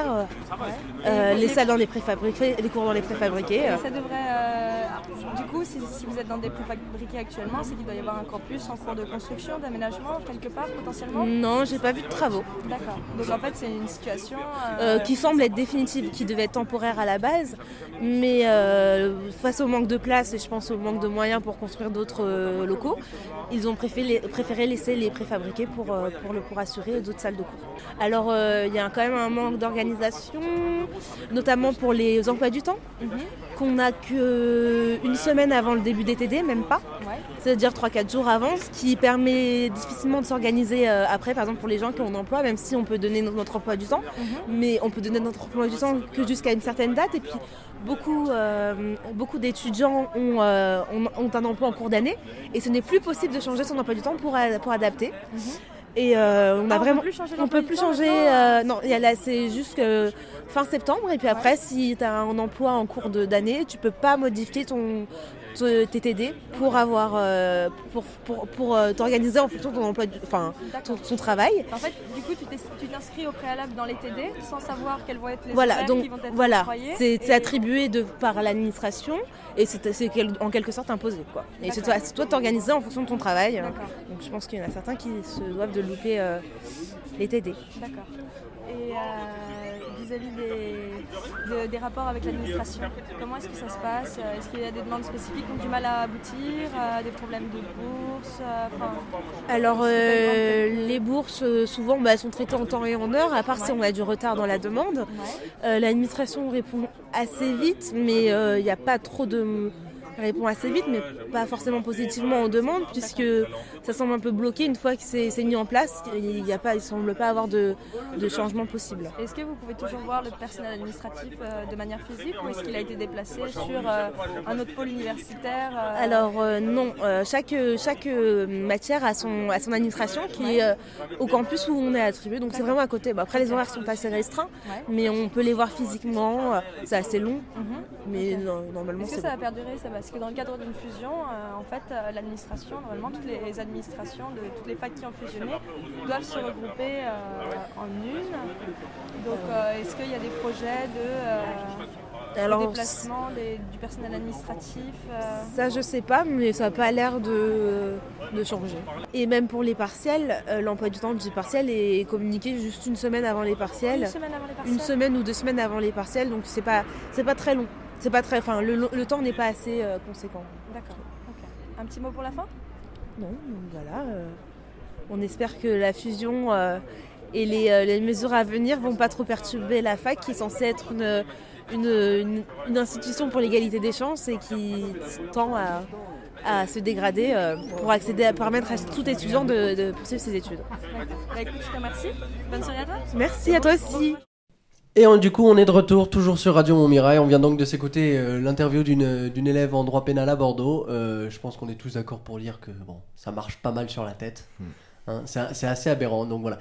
euh, Et les les- salles dans les préfabriqués, les cours dans les préfabriqués. Et ça devrait. euh, Du coup, si, si vous êtes dans des préfabriqués actuellement, c'est qu'il doit y avoir un campus en cours de construction, d'aménagement, quelque part potentiellement. Non, j'ai pas vu de travaux. D'accord. Donc en fait, c'est une situation. euh, Euh, qui semble être définitive, qui devait être temporaire à la base, mais euh, face au manque de place et je pense au manque de moyens pour construire d'autres euh, locaux, ils ont préféré, préféré laisser les préfabriqués pour, euh, pour, le, pour assurer d'autres salles de cours. Alors il y a quand même un manque d'organisation, notamment pour les emplois du temps, qu'on n'a qu'une semaine avant le début des T D, même pas. Ouais. C'est-à-dire trois quatre jours avant, ce qui permet difficilement de s'organiser euh, après, par exemple pour les gens qui ont un emploi, même si on peut donner no- notre emploi du temps, mais on peut donner notre emploi du temps que jusqu'à une certaine date. Et puis beaucoup, euh, beaucoup d'étudiants ont, euh, ont, ont un emploi en cours d'année et ce n'est plus possible de changer son emploi du temps pour, a- pour adapter. Et euh, on Ah, a on vraiment, peut plus changer on l'emploi peut du plus temps changer. maintenant euh, non, il y a là, c'est juste que fin septembre. Et puis après, si tu as un emploi en cours de- d'année, tu peux pas modifier ton, ton- tes T D pour avoir, euh, pour, pour, pour euh, t'organiser en fonction de ton emploi, du- enfin, ton, ton travail. En fait, du coup, tu t'es- tu t'inscris au préalable dans les T D sans savoir quels vont être les Voilà, horaires donc qui vont être voilà, octroyés. c'est c'est Et- attribué de, par l'administration et c'est c'est quel- en quelque sorte imposé, quoi. Et c'est toi, c'est toi de t'organiser en fonction de ton travail. hein. D'accord. Donc je pense qu'il y en a certains qui se doivent de louper euh, les T D. D'accord. Et euh, vis-à-vis des, de- des rapports avec l'administration, comment est-ce que ça se passe? Est-ce qu'il y a des demandes spécifiques qui ont du mal à aboutir, euh, des problèmes de bourse euh, enfin, Alors est-ce que t'as une grande- euh, les bourses euh, souvent bah, elles sont traitées en temps et en heure, à part si on a du retard dans la demande. Ouais. Euh, L'administration répond assez vite, mais il n'y a pas trop de... répond assez vite, mais pas forcément positivement aux demandes, puisque ça semble un peu bloqué une fois que c'est c'est mis en place. Il ne semble pas avoir de, de changement possible. Est-ce que vous pouvez toujours voir le personnel administratif euh, de manière physique ou est-ce qu'il a été déplacé sur euh, un autre pôle universitaire euh, Alors euh, non, euh, chaque, chaque euh, matière a son, a son administration qui est euh, au campus où on est attribué, donc c'est vraiment à côté. Bon, après les horaires sont assez restreints, Ouais. mais on peut les voir physiquement, euh, c'est assez long, Mhm. mais Ok. non, normalement Est-ce que c'est ça bon. va perdurer ça? Parce que dans le cadre d'une fusion, euh, en fait, euh, l'administration, normalement, toutes les administrations de toutes les facs qui ont fusionné doivent se regrouper euh, en une. Donc, euh, est-ce qu'il y a des projets de, euh, de Alors, déplacement des- du personnel administratif euh, Ça, je sais pas, mais ça n'a pas l'air de, de changer. Et même pour les partiels, euh, l'emploi du temps du partiel est communiqué juste une semaine avant les partiels. Une semaine avant les partiels? Une semaine ou deux semaines avant les partiels, donc c'est pas, c'est pas très long. C'est pas très, enfin, le, le temps n'est pas assez euh, conséquent. D'accord. Ok. Un petit mot pour la fin? Non, donc voilà. euh, on espère que la fusion euh, et les, euh, les mesures à venir vont pas trop perturber la fac qui est censée être une, une, une, une institution pour l'égalité des chances et qui tend à, à se dégrader euh, pour accéder à permettre à tout étudiant de, de poursuivre ses études. Bah écoute, je te remercie. Bonne soirée à toi. Merci à toi aussi. Et on, du coup, on est de retour, toujours sur Radio Montmirail. On vient donc de s'écouter euh, l'interview d'une, d'une élève en droit pénal à Bordeaux. Euh, je pense qu'on est tous d'accord pour dire que bon, ça marche pas mal sur la tête. Mm. Hein, c'est, c'est assez aberrant, donc voilà.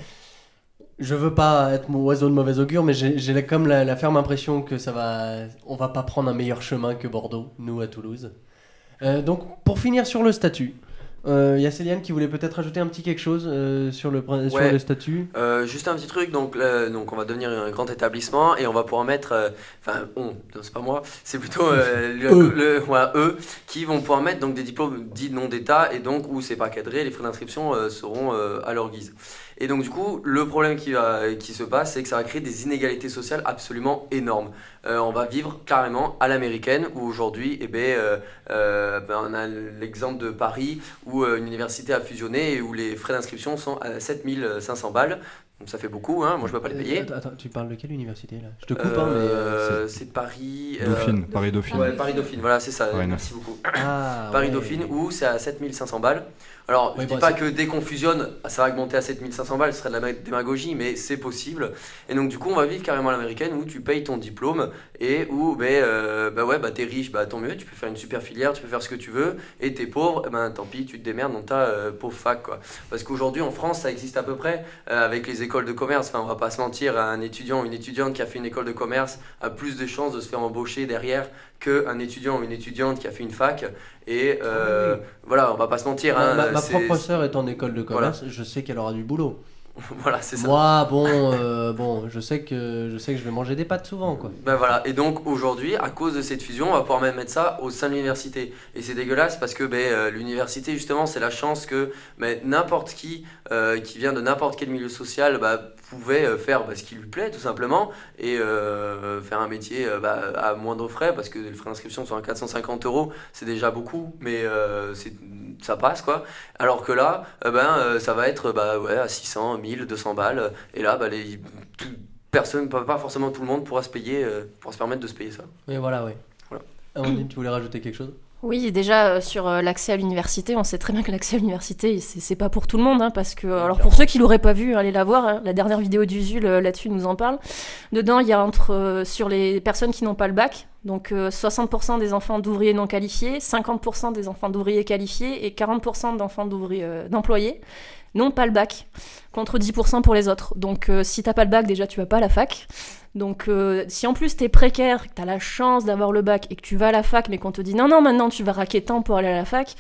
Je veux pas être mon oiseau de mauvais augure, mais j'ai, j'ai comme la, la ferme impression que ça va, on va pas prendre un meilleur chemin que Bordeaux, nous à Toulouse. Euh, donc, pour finir sur le statut, il euh, y a Céliane qui voulait peut-être ajouter un petit quelque chose euh, sur, le, ouais. sur le statut. Euh, juste un petit truc, donc, euh, donc on va devenir un grand établissement et on va pouvoir mettre, enfin euh, on, c'est pas moi, c'est plutôt euh, le, eux. Le, voilà, eux qui vont pouvoir mettre donc, des diplômes dits non d'État et donc où c'est pas cadré, les frais d'inscription euh, seront euh, à leur guise. Et donc du coup, le problème qui, va, qui se passe, c'est que ça va créer des inégalités sociales absolument énormes. Euh, on va vivre carrément à l'américaine, où aujourd'hui, eh ben, euh, euh, ben, on a l'exemple de Paris, où euh, une université a fusionné et où les frais d'inscription sont à sept mille cinq cents balles. Donc ça fait beaucoup, hein. Moi je peux pas les payer. Attends, attends, tu parles de quelle université là ? Je te coupe, euh, hein, mais. Euh, c'est... c'est Paris. Euh, Dauphine, Paris Dauphine. Ouais, Paris Dauphine, voilà, c'est ça, ouais, merci beaucoup. Ah, Paris ouais. Dauphine, où c'est à sept mille cinq cents balles. Alors, ouais, je bon, dis pas c'est... que dès qu'on fusionne, ça va augmenter à sept mille cinq cents balles, ce serait de la démagogie, mais c'est possible. Et donc, du coup, on va vivre carrément à l'américaine où tu payes ton diplôme et où, ben, euh, bah ouais, bah t'es riche, bah tant mieux, tu peux faire une super filière, tu peux faire ce que tu veux, et t'es pauvre, eh ben tant pis, tu te démerdes dans ta euh, pauvre fac, quoi. Parce qu'aujourd'hui, en France, ça existe à peu près, euh, avec les écoles de commerce, enfin, on va pas se mentir, un étudiant ou une étudiante qui a fait une école de commerce a plus de chances de se faire embaucher derrière qu'un étudiant ou une étudiante qui a fait une fac. Et euh, oui, oui. Voilà, on va pas se mentir. Ma, hein, ma, ma c'est... propre sœur est en école de commerce, voilà. Je sais qu'elle aura du boulot. Voilà, c'est ça. Moi, bon, euh, bon, je sais que je sais que je vais manger des pâtes souvent, quoi. Ben voilà. Et donc aujourd'hui, à cause de cette fusion, on va pouvoir même mettre ça au sein de l'université. Et c'est dégueulasse parce que ben, euh, l'université, justement, c'est la chance que ben, n'importe qui euh, qui vient de n'importe quel milieu social bah, pouvait euh, faire bah, ce qui lui plaît, tout simplement, et euh, faire un métier euh, bah, à moindre frais, parce que les frais d'inscription sont à quatre cent cinquante euros, c'est déjà beaucoup, mais euh, c'est, ça passe, quoi. Alors que là, euh, ben, euh, ça va être bah, ouais, à six cents, mille, deux cents balles, et là, bah, les, tout, personne, pas forcément tout le monde pourra se payer, euh, pourra se permettre de se payer ça. Oui, voilà, oui. Voilà. Amandine, tu voulais rajouter quelque chose ? Oui, déjà euh, sur euh, l'accès à l'université, on sait très bien que l'accès à l'université, c'est, c'est pas pour tout le monde, hein, parce que, alors pour ceux qui l'auraient pas vu, allez la voir, hein, la dernière vidéo d'Usul euh, là-dessus nous en parle. Dedans, il y a entre, euh, sur les personnes qui n'ont pas le bac, donc euh, soixante pour cent des enfants d'ouvriers non qualifiés, cinquante pour cent des enfants d'ouvriers qualifiés et quarante pour cent d'enfants d'ouvriers, euh, d'employés n'ont pas le bac, contre dix pour cent pour les autres. Donc euh, si t'as pas le bac, déjà tu vas pas à la fac. Donc euh, si en plus t'es précaire, que t'as la chance d'avoir le bac et que tu vas à la fac, mais qu'on te dit non, non, maintenant tu vas raquer tant pour aller à la fac,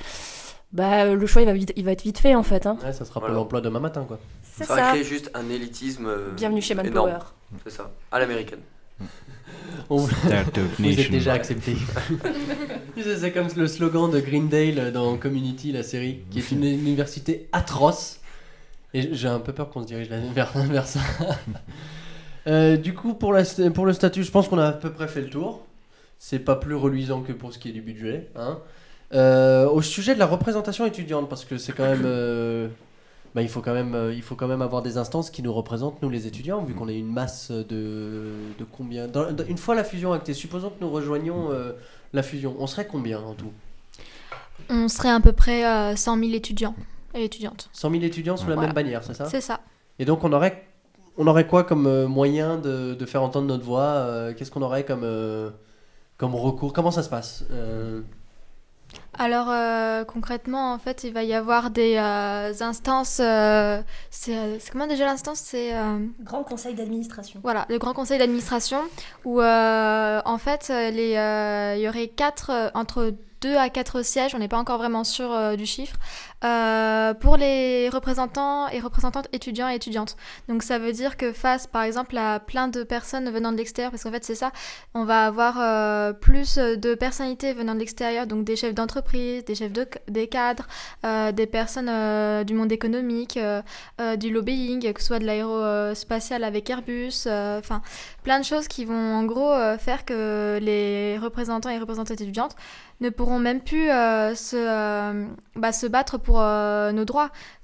bah le choix il va, vite, il va être vite fait en fait. Hein. Ouais, ça sera voilà. Pôle emploi demain matin, quoi. C'est ça. ça va créer juste un élitisme euh, Bienvenue chez Manpower. Manpower. C'est ça, à l'américaine. On... Vous êtes déjà accepté. C'est comme le slogan de Greendale dans Community, la série, qui est une université atroce. Et j'ai un peu peur qu'on se dirige vers, vers ça. euh, du coup, pour, la, pour le statut, je pense qu'on a à peu près fait le tour. C'est pas plus reluisant que pour ce qui est du budget. Hein. Euh, au sujet de la représentation étudiante, parce que c'est quand même... Euh, bah, il, faut quand même euh, il faut quand même avoir des instances qui nous représentent, nous les étudiants, vu qu'on est une masse de, de combien dans, dans, une fois la fusion actée, supposons que nous rejoignions euh, la fusion, on serait combien en tout ? On serait à peu près euh, cent mille étudiants et étudiantes. cent mille étudiants sous la voilà. même bannière, c'est ça ? C'est ça. Et donc on aurait, on aurait quoi comme euh, moyen de, de faire entendre notre voix euh, Qu'est-ce qu'on aurait comme, euh, comme recours ? Comment ça se passe euh... Alors euh, concrètement, en fait, il va y avoir des euh, instances. Euh, c'est, c'est comment déjà l'instance ? C'est euh... Grand Conseil d'administration. Voilà, le Grand Conseil d'administration où euh, en fait, les, euh, il y aurait quatre euh, entre deux à quatre sièges, on n'est pas encore vraiment sûr euh, du chiffre, euh, pour les représentants et représentantes étudiants et étudiantes. Donc ça veut dire que face par exemple à plein de personnes venant de l'extérieur, parce qu'en fait c'est ça, on va avoir euh, plus de personnalités venant de l'extérieur, donc des chefs d'entreprise, des chefs de, des cadres, euh, des personnes euh, du monde économique, euh, euh, du lobbying, que ce soit de l'aérospatial avec Airbus, enfin euh, plein de choses qui vont en gros euh, faire que les représentants et représentantes étudiantes ne pourront même plus euh, se, euh, bah, se battre pour euh, nos droits.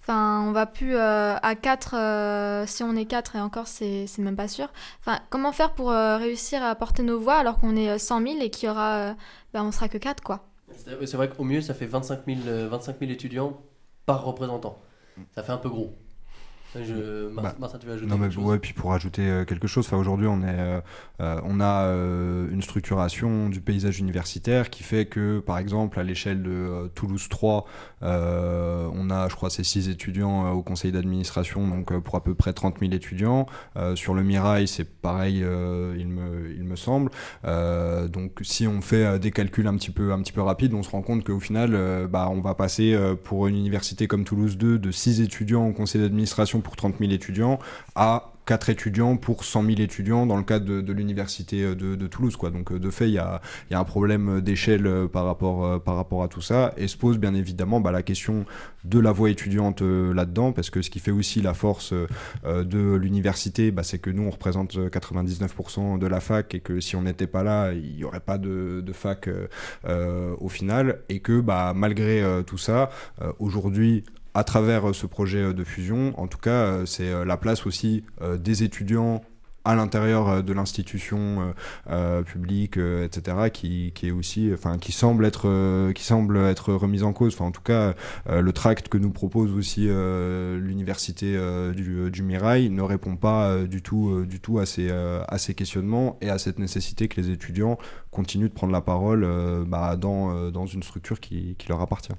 Enfin, on va plus euh, à quatre, euh, si on est quatre, et encore, c'est, c'est même pas sûr. Enfin, comment faire pour euh, réussir à porter nos voix alors qu'on est cent mille et qu'il y aura, euh, ben, on sera que quatre, quoi. C'est, c'est vrai qu'au mieux, ça fait vingt-cinq mille, euh, vingt-cinq mille étudiants par représentant. Ça fait un peu gros. Je... Mar- Bah, Martin, tu veux ajouter non, mais quelque chose ? ouais, puis pour ajouter euh, quelque chose, enfin, aujourd'hui on, est, euh, euh, on a euh, une structuration du paysage universitaire qui fait que, par exemple, à l'échelle de euh, Toulouse trois, euh, on a, je crois, c'est six étudiants euh, au conseil d'administration, donc euh, pour à peu près trente mille étudiants. Euh, sur le Mirail, c'est pareil, euh, il, me, il me semble. Euh, donc si on fait euh, des calculs un petit peu, un petit peu rapides, on se rend compte qu'au final, euh, bah, on va passer euh, pour une université comme Toulouse deux de six étudiants au conseil d'administration pour trente mille étudiants à quatre étudiants pour cent mille étudiants dans le cadre de, de l'université de, de Toulouse, quoi. Donc de fait, il y a, y a un problème d'échelle par rapport, par rapport à tout ça, et se pose bien évidemment bah, la question de la voix étudiante euh, là-dedans, parce que ce qui fait aussi la force euh, de l'université, bah, c'est que nous on représente quatre-vingt-dix-neuf pour cent de la fac, et que si on n'était pas là, il n'y aurait pas de, de fac euh, euh, au final, et que bah, malgré euh, tout ça, euh, aujourd'hui, à travers ce projet de fusion, en tout cas, c'est la place aussi des étudiants à l'intérieur de l'institution euh, publique, euh, et cetera, qui, qui est aussi, enfin, qui semble être, euh, qui semble être remise en cause. Enfin, en tout cas, euh, le tract que nous propose aussi euh, l'université euh, du, du Mirail ne répond pas euh, du tout, euh, du tout à ces, euh, à ces questionnements et à cette nécessité que les étudiants continuent de prendre la parole euh, bah, dans, euh, dans une structure qui, qui leur appartient.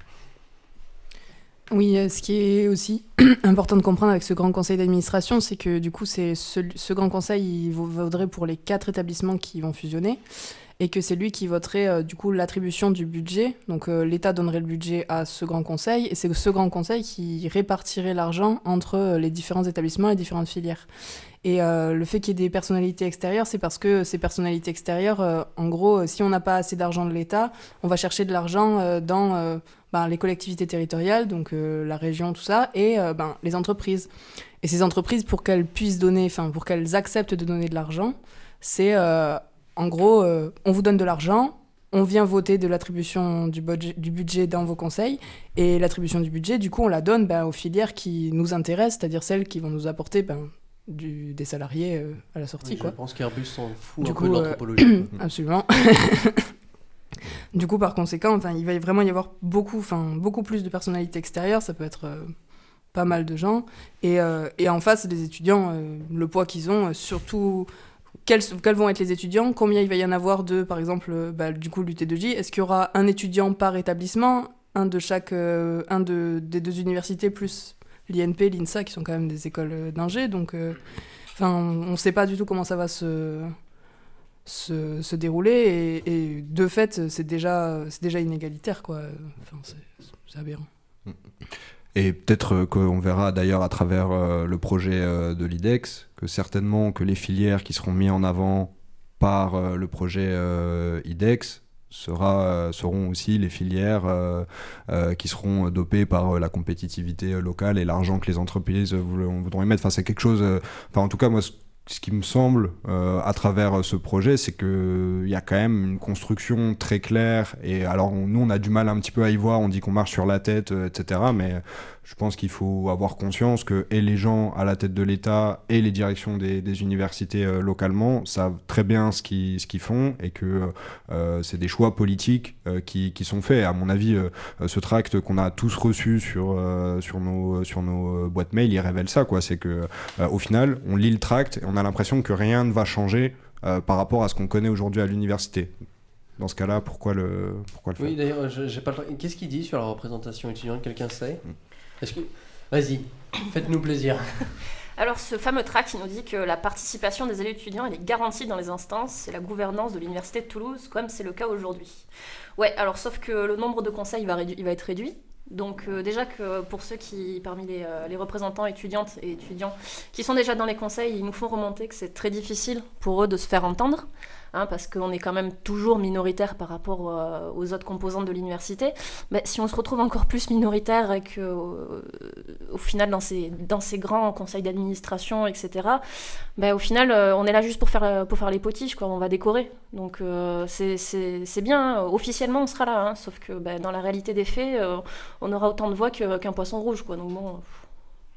Oui, ce qui est aussi important de comprendre avec ce grand conseil d'administration, c'est que du coup, c'est ce, ce grand conseil, il vaudrait pour les quatre établissements qui vont fusionner, et que c'est lui qui voterait euh, du coup l'attribution du budget. Donc euh, l'État donnerait le budget à ce grand conseil, et c'est ce grand conseil qui répartirait l'argent entre euh, les différents établissements et différentes filières. Et euh, le fait qu'il y ait des personnalités extérieures, c'est parce que ces personnalités extérieures, euh, en gros, si on n'a pas assez d'argent de l'État, on va chercher de l'argent euh, dans euh, ben, les collectivités territoriales, donc euh, la région, tout ça, et euh, ben, les entreprises. Et ces entreprises, pour qu'elles puissent donner, enfin pour qu'elles acceptent de donner de l'argent, c'est euh, en gros, euh, on vous donne de l'argent, on vient voter de l'attribution du budget, du budget dans vos conseils, et l'attribution du budget, du coup, on la donne ben, aux filières qui nous intéressent, c'est-à-dire celles qui vont nous apporter ben, Du, des salariés euh, à la sortie. Oui, quoi. Je pense qu'Airbus s'en fout du un coup, peu de euh, l'anthropologie. Absolument. Du coup, par conséquent, il va vraiment y avoir beaucoup, beaucoup plus de personnalités extérieures, ça peut être euh, pas mal de gens, et, euh, et en face, les étudiants, euh, le poids qu'ils ont, euh, surtout... Quels, quels vont être les étudiants, combien il va y en avoir de, par exemple, euh, bah, du coup, l'U T deux J, est-ce qu'il y aura un étudiant par établissement, un de chaque, euh, un de, des deux universités, plus l'I N P, l'I N S A, qui sont quand même des écoles d'ingé, donc euh, on ne sait pas du tout comment ça va se, se, se dérouler, et, et de fait, c'est déjà, c'est déjà inégalitaire, quoi. Enfin, c'est, c'est aberrant. Et peut-être euh, qu'on verra d'ailleurs à travers euh, le projet euh, de l'I D E X que certainement que les filières qui seront mises en avant par euh, le projet euh, I D E X sera, euh, seront aussi les filières euh, euh, qui seront dopées par euh, la compétitivité euh, locale et l'argent que les entreprises voudront, voudront y mettre. Enfin, c'est quelque chose... Euh, enfin, en tout cas, moi, ce qui me semble euh, à travers ce projet, c'est qu'il y a quand même une construction très claire. Et alors, on, nous, on a du mal un petit peu à y voir. On dit qu'on marche sur la tête, euh, et cetera. Mais je pense qu'il faut avoir conscience que et les gens à la tête de l'État et les directions des, des universités euh, localement savent très bien ce qu'ils, ce qu'ils font, et que euh, c'est des choix politiques euh, qui, qui sont faits. À mon avis, euh, ce tract qu'on a tous reçu sur, euh, sur, nos, sur nos boîtes mail, il révèle ça, quoi. C'est que euh, au final, on lit le tract et on a l'impression que rien ne va changer euh, par rapport à ce qu'on connaît aujourd'hui à l'université. Dans ce cas-là, pourquoi le, pourquoi le faire ? Oui, d'ailleurs, je, j'ai pas le temps. Qu'est-ce qu'il dit sur la représentation étudiante ? Quelqu'un sait ? Est-ce que... Vas-y, faites-nous plaisir. Alors, ce fameux tract, il nous dit que la participation des élus étudiants elle est garantie dans les instances et la gouvernance de l'Université de Toulouse, comme c'est le cas aujourd'hui. Ouais, alors sauf que le nombre de conseils va, rédu- il va être réduit. Donc euh, déjà que pour ceux qui, parmi les, euh, les représentants étudiantes et étudiants qui sont déjà dans les conseils, ils nous font remonter que c'est très difficile pour eux de se faire entendre, hein, parce qu'on est quand même toujours minoritaire par rapport euh, aux autres composantes de l'université. Mais si on se retrouve encore plus minoritaire et que, euh, au final, dans ces, dans ces grands conseils d'administration, et cetera, ben, au final, euh, on est là juste pour faire, pour faire les potiches, quoi. On va décorer. Donc euh, c'est, c'est, c'est bien, hein. Officiellement on sera là, hein, sauf que ben, dans la réalité des faits, euh, on aura autant de voix que, qu'un poisson rouge, quoi. Donc bon,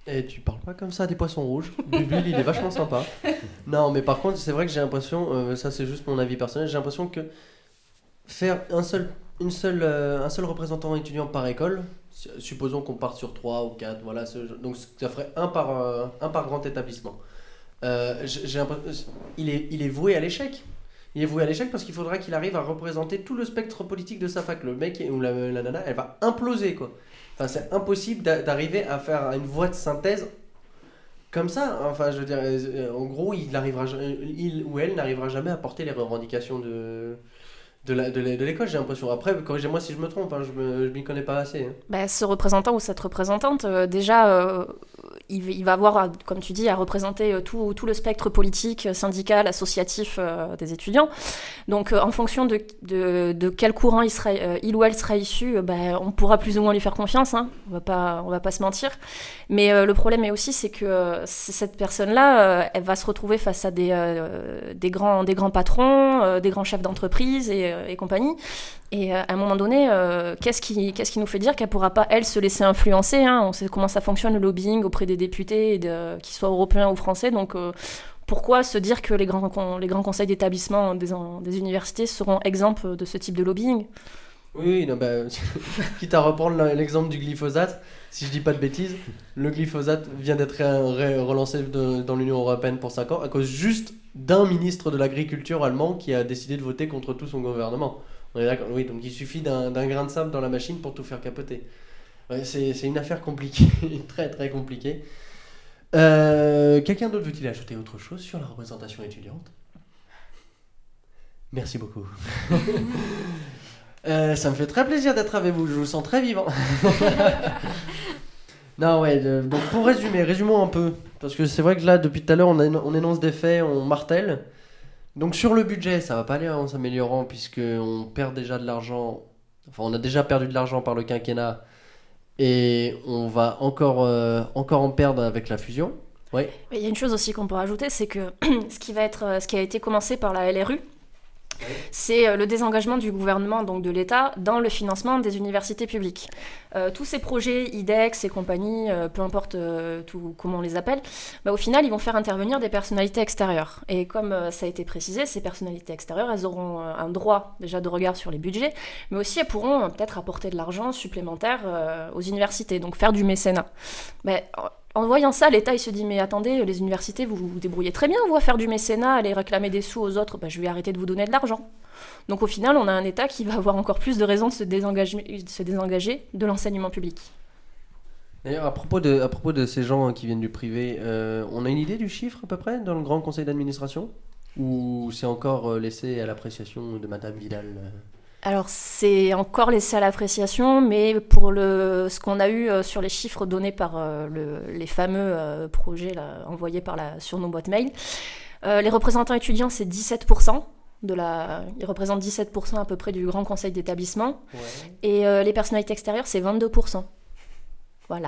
Et tu parles pas comme ça des poissons rouges. Bubule, il est vachement sympa. Non, mais par contre, c'est vrai que j'ai l'impression, euh, ça c'est juste mon avis personnel, j'ai l'impression que faire un seul, une seule, euh, un seul représentant étudiant par école, supposons qu'on parte sur trois ou quatre, voilà, ce, donc ça ferait un par, euh, un par grand établissement. Euh, j'ai, j'ai l'impression, il est, il est voué à l'échec. Il est voué à l'échec parce qu'il faudra qu'il arrive à représenter tout le spectre politique de sa fac. Le mec ou la, la nana, elle va imploser quoi. Enfin, c'est impossible d'a- d'arriver à faire une voix de synthèse comme ça. Enfin, je veux dire, euh, en gros, il, arrivera, ja- il ou elle n'arrivera jamais à porter les revendications de, de, la, de, la- de l'école, j'ai l'impression. Après, corrigez-moi si je me trompe, hein, je ne m'y connais pas assez. Hein. Bah, ce représentant ou cette représentante, euh, déjà, euh, il, il va avoir, à- comme tu dis, à représenter euh, tout, tout le spectre politique, syndical, associatif euh, des étudiants. Donc, euh, en fonction de, de, de quel courant il, sera, euh, il ou elle sera issu, euh, bah, on pourra plus ou moins lui faire confiance. Hein. On va pas, on va pas se mentir. Mais euh, le problème est aussi, c'est que euh, c- cette personne-là, euh, elle va se retrouver face à des, euh, des, grands, des grands patrons, euh, des grands chefs d'entreprise et, euh, et compagnie. Et euh, à un moment donné, euh, qu'est-ce qui, qu'est-ce qui nous fait dire qu'elle ne pourra pas, elle, se laisser influencer, hein. On sait comment ça fonctionne, le lobbying auprès des députés, et de, qu'ils soient européens ou français. Donc, euh, pourquoi se dire que les grands, con- les grands conseils d'établissement des, en- des universités seront exempts de ce type de lobbying? Oui, non, bah, quitte à reprendre la- l'exemple du glyphosate, si je dis pas de bêtises, le glyphosate vient d'être ré- ré- relancé de- dans l'Union européenne pour cinq ans à cause juste d'un ministre de l'agriculture allemand qui a décidé de voter contre tout son gouvernement. On est d'accord? Oui, donc il suffit d'un d'un grain de sable dans la machine pour tout faire capoter. Ouais, c'est c'est une affaire compliquée, très très compliquée. Euh, Quelqu'un d'autre veut-il ajouter autre chose sur la représentation étudiante? Merci beaucoup. Euh, ça me fait très plaisir d'être avec vous, je vous sens très vivant. Non, ouais, euh, donc pour résumer, résumons un peu. Parce que c'est vrai que là, depuis tout à l'heure, on, éno- on énonce des faits, on martèle. Donc sur le budget, ça va pas aller en s'améliorant, puisqu'on perd déjà de l'argent. Enfin, on a déjà perdu de l'argent par le quinquennat. Et on va encore, euh, encore en perdre avec la fusion. Ouais. Mais il y a une chose aussi qu'on peut rajouter, c'est que ce qui va être, euh, ce qui a été commencé par la L R U, c'est euh, le désengagement du gouvernement, donc de l'État, dans le financement des universités publiques. Euh, tous ces projets, I D E X et compagnie, euh, peu importe euh, tout, comment on les appelle, bah, au final, ils vont faire intervenir des personnalités extérieures. Et comme euh, ça a été précisé, ces personnalités extérieures, elles auront euh, un droit déjà de regard sur les budgets, mais aussi elles pourront euh, peut-être apporter de l'argent supplémentaire euh, aux universités, donc faire du mécénat. Mais, en voyant ça, l'État il se dit mais attendez, les universités vous vous débrouillez très bien, vous à faire du mécénat, aller réclamer des sous aux autres, bah, je vais arrêter de vous donner de l'argent. Donc au final, on a un État qui va avoir encore plus de raisons de se désengager de, se désengager de l'enseignement public. D'ailleurs, à propos de, à propos de ces gens qui viennent du privé, euh, on a une idée du chiffre à peu près dans le grand conseil d'administration? Ou c'est encore euh, laissé à l'appréciation de Madame Vidal euh Alors c'est encore laissé à l'appréciation, mais pour le, ce qu'on a eu euh, sur les chiffres donnés par euh, le, les fameux euh, projets là, envoyés par la, sur nos boîtes mail, euh, les représentants étudiants c'est dix-sept pour cent. De la, ils représentent dix-sept pour cent à peu près du grand conseil d'établissement. Ouais. Et euh, les personnalités extérieures, c'est vingt-deux pour cent. Voilà.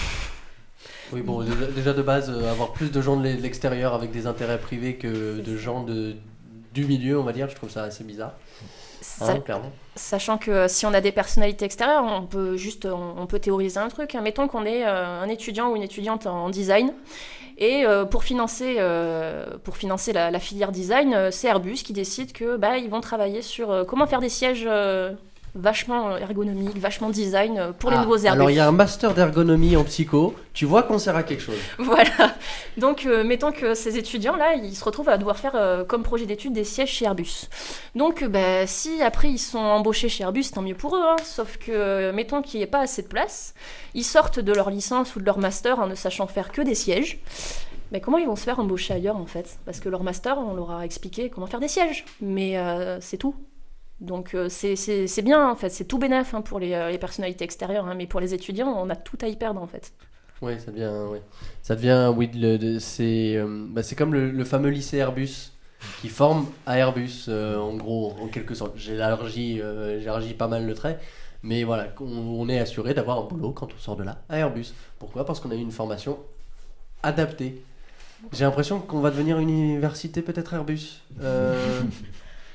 Oui, bon, déjà, déjà de base, euh, avoir plus de gens de l'e- de l'extérieur avec des intérêts privés que de gens de, du milieu, on va dire, je trouve ça assez bizarre. Ça- Hein, clairement. Sachant que euh, si on a des personnalités extérieures, on peut juste on, on peut théoriser un truc. Hein. Mettons qu'on est euh, un étudiant ou une étudiante en design. Et euh, pour financer, euh, pour financer la, la filière design, euh, c'est Airbus qui décide que bah, ils vont travailler sur euh, comment faire des sièges euh, vachement ergonomiques, vachement design euh, pour les Ah, nouveaux Airbus. alors il y a un master d'ergonomie en psycho, tu vois qu'on sert à quelque chose. Voilà. Donc, euh, mettons que ces étudiants-là, ils se retrouvent à devoir faire euh, comme projet d'étude des sièges chez Airbus. Donc, euh, bah, si après ils sont embauchés chez Airbus, tant mieux pour eux. Hein. Sauf que, euh, mettons qu'il n'y ait pas assez de place, ils sortent de leur licence ou de leur master en ne sachant faire que des sièges. Mais comment ils vont se faire embaucher ailleurs en fait? Parce que leur master, on leur a expliqué comment faire des sièges. Mais euh, c'est tout. Donc euh, c'est, c'est, c'est bien en fait, c'est tout bénef hein, pour les, euh, les personnalités extérieures, hein, mais pour les étudiants, on a tout à y perdre en fait. Oui, ça devient, ouais. ça devient, oui, le- de- c'est, euh, bah, c'est comme le, le fameux lycée Airbus qui forme à Airbus, euh, en gros, en quelque sorte. J'ai élargi, euh, j'ai élargi pas mal le trait, mais voilà, on, on est assuré d'avoir un boulot quand on sort de là à Airbus. Pourquoi? Parce qu'on a eu une formation adaptée. J'ai l'impression qu'on va devenir une université peut-être Airbus. Euh,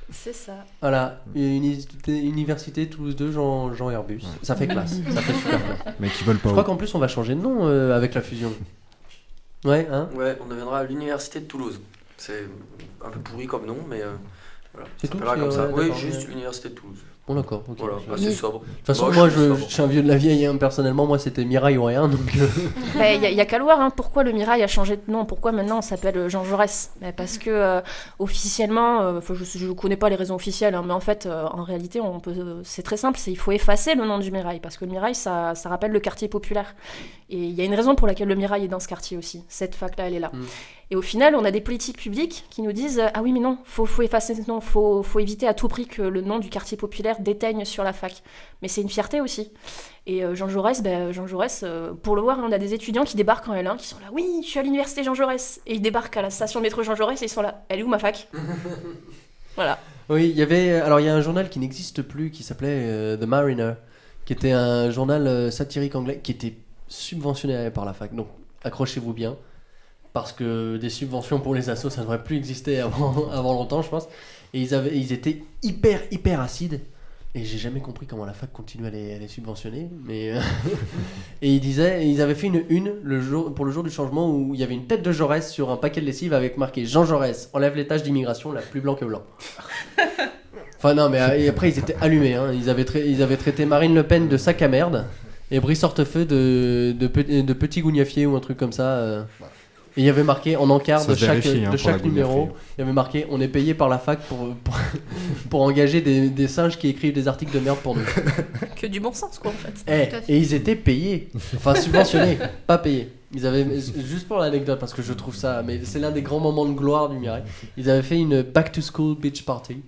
C'est ça. Voilà, université, université Toulouse deux, Jean, Jean Airbus. Ouais. Ça fait classe, ça fait super classe. Mais qui veulent pas. Je crois qu'en plus on va changer de nom euh, avec la fusion. Ouais, hein. Ouais, on deviendra l'université de Toulouse. C'est un peu pourri comme nom, mais euh, voilà. C'est tout. C'est comme ça. Ouais, oui, d'accord, juste ouais. l'université de Toulouse. Bon d'accord, ok. Voilà, assez sobre. De toute façon, Moi, moi je je, suis je suis un vieux de la vieille, hein. Personnellement, moi c'était Mirail ou rien. Donc... Il bah, y, y a qu'à le voir, hein. Pourquoi le Mirail a changé de nom, pourquoi maintenant on s'appelle Jean Jaurès. Bah, parce que euh, officiellement, euh, je ne connais pas les raisons officielles, hein, mais en fait, euh, en réalité, on peut, euh, c'est très simple, c'est il faut effacer le nom du Mirail, parce que le Mirail, ça, ça rappelle le quartier populaire. Et il y a une raison pour laquelle le Mirail est dans ce quartier aussi. Cette fac-là, elle est là. Mm. Et au final, on a des politiques publiques qui nous disent « Ah oui, mais non, il faut, faut effacer ce nom, il faut, faut éviter à tout prix que le nom du quartier populaire déteigne sur la fac. » Mais c'est une fierté aussi. Et euh, Jean Jaurès, ben, Jean Jaurès euh, pour le voir, on a des étudiants qui débarquent en L un, qui sont là « Oui, je suis à l'université Jean Jaurès !» Et ils débarquent à la station de métro Jean Jaurès et ils sont là « Elle est où ma fac ?» Voilà. Oui, il y avait... Alors, il y a un journal qui n'existe plus, qui s'appelait euh, The Mariner, qui était un journal euh, satirique anglais, qui était subventionné par la fac. Donc, accrochez-vous bien. Parce que des subventions pour les assos, ça ne devrait plus exister avant, avant longtemps, je pense. Et ils, avaient, ils étaient hyper, hyper acides. Et j'ai jamais compris comment la fac continue à les, à les subventionner. Mais et ils disaient, ils avaient fait une une le jour, pour le jour du changement où il y avait une tête de Jaurès sur un paquet de lessive avec marqué Jean Jaurès, enlève les taches d'immigration, la plus blanc que blanc. Enfin non, mais et après ils étaient allumés. Hein. Ils, avaient tra- ils avaient traité Marine Le Pen de sac à merde et Brice Hortefeux de, de, de, de petit gougnafier ou un truc comme ça. Euh. Et il y avait marqué en encart de chaque, vérifie, hein, de chaque numéro, il y avait marqué on est payé par la fac pour, pour, pour engager des, des singes qui écrivent des articles de merde pour nous. Que du bon sens quoi en fait. Eh, et ils étaient payés, enfin subventionnés, pas payés. Ils avaient, juste pour l'anecdote parce que je trouve ça, mais c'est l'un des grands moments de gloire du Mirail. Ils avaient fait une back to school beach party.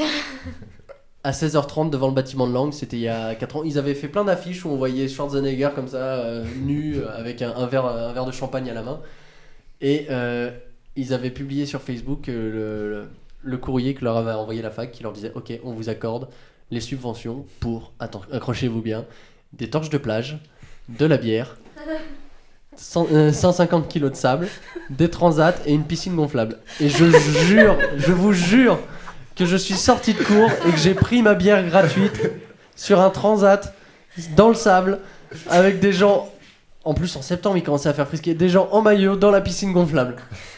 À seize heures trente devant le bâtiment de langue, c'était il y a quatre ans. Ils avaient fait plein d'affiches où on voyait Schwarzenegger comme ça, euh, nu, avec un, un, verre, un verre de champagne à la main. Et euh, ils avaient publié sur Facebook euh, le, le, le courrier que leur avait envoyé la fac qui leur disait ok, on vous accorde les subventions pour, attends, accrochez-vous bien, des torches de plage, de la bière, cent, euh, cent cinquante kilos de sable, des transats et une piscine gonflable. Et je jure, je vous jure que je suis sorti de cours et que j'ai pris ma bière gratuite sur un transat dans le sable avec des gens. En plus, en septembre, il commençait à faire frisquer des gens en maillot dans la piscine gonflable.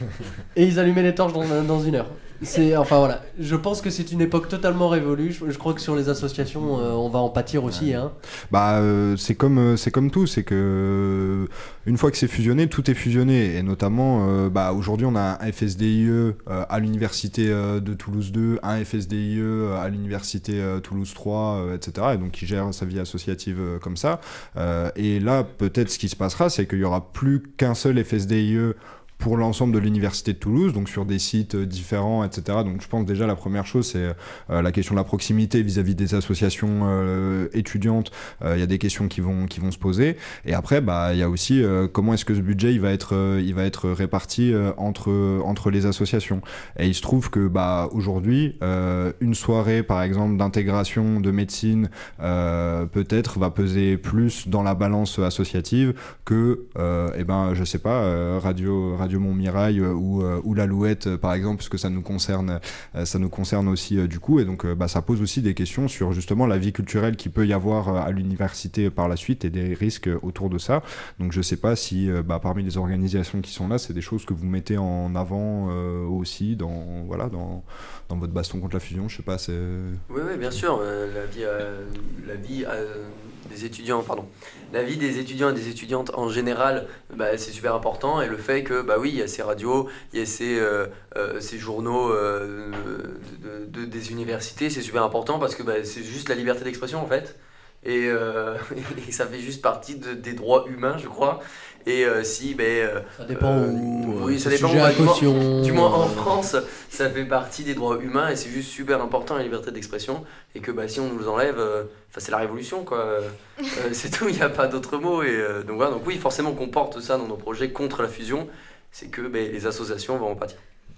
Et ils allumaient les torches dans, dans une heure. C'est, enfin voilà, je pense que c'est une époque totalement révolue. Je, je crois que sur les associations, euh, on va en pâtir aussi. Hein. Bah, euh, c'est comme c'est comme tout, c'est que euh, une fois que c'est fusionné, tout est fusionné. Et notamment, euh, bah aujourd'hui, on a un F S D I E euh, à l'université euh, de Toulouse deux, un F S D I E à l'université euh, Toulouse trois, euh, et cetera. Et donc, qui gère sa vie associative euh, comme ça. Euh, et là, peut-être, ce qui se passera, c'est qu'il y aura plus qu'un seul F S D I E pour l'ensemble de l'université de Toulouse, donc sur des sites différents, et cetera. Donc je pense déjà la première chose, c'est euh, la question de la proximité vis-à-vis des associations euh, étudiantes. Il euh, y a des questions qui vont, qui vont se poser. Et après, bah, il y a aussi euh, comment est-ce que ce budget il va être, euh, il va être réparti euh, entre, entre les associations. Et il se trouve que bah, aujourd'hui, euh, une soirée, par exemple, d'intégration de médecine, euh, peut-être va peser plus dans la balance associative que, euh, eh ben, je sais pas, euh, radio, radio Montmirail euh, ou, euh, ou l'Alouette euh, par exemple, puisque ça nous concerne, euh, ça nous concerne aussi euh, du coup, et donc euh, bah, ça pose aussi des questions sur justement la vie culturelle qu'il peut y avoir euh, à l'université par la suite et des risques euh, autour de ça. Donc je sais pas si euh, bah, parmi les organisations qui sont là, c'est des choses que vous mettez en avant euh, aussi dans, voilà, dans, dans votre baston contre la fusion, je sais pas. C'est... Oui, oui, bien sûr, euh, la vie, euh, la vie euh, des étudiants, pardon. La vie des étudiants et des étudiantes en général, bah, c'est super important, et le fait que bah oui, il y a ces radios, il y a ces, euh, euh, ces journaux euh, de, de, de, des universités, c'est super important parce que bah, c'est juste la liberté d'expression en fait, et, euh, et ça fait juste partie de, des droits humains, je crois. Et euh, si, ben. Euh, ça dépend euh, où. Oui, ça dépend où. Du moins, du moins en France, ça fait partie des droits humains et c'est juste super important la liberté d'expression. Et que bah, si on nous enlève, euh, c'est la révolution quoi. Euh, c'est tout, il n'y a pas d'autre mot. Et euh, donc voilà, donc oui, forcément qu'on porte ça dans nos projets contre la fusion, c'est que bah, les associations vont en pâtir.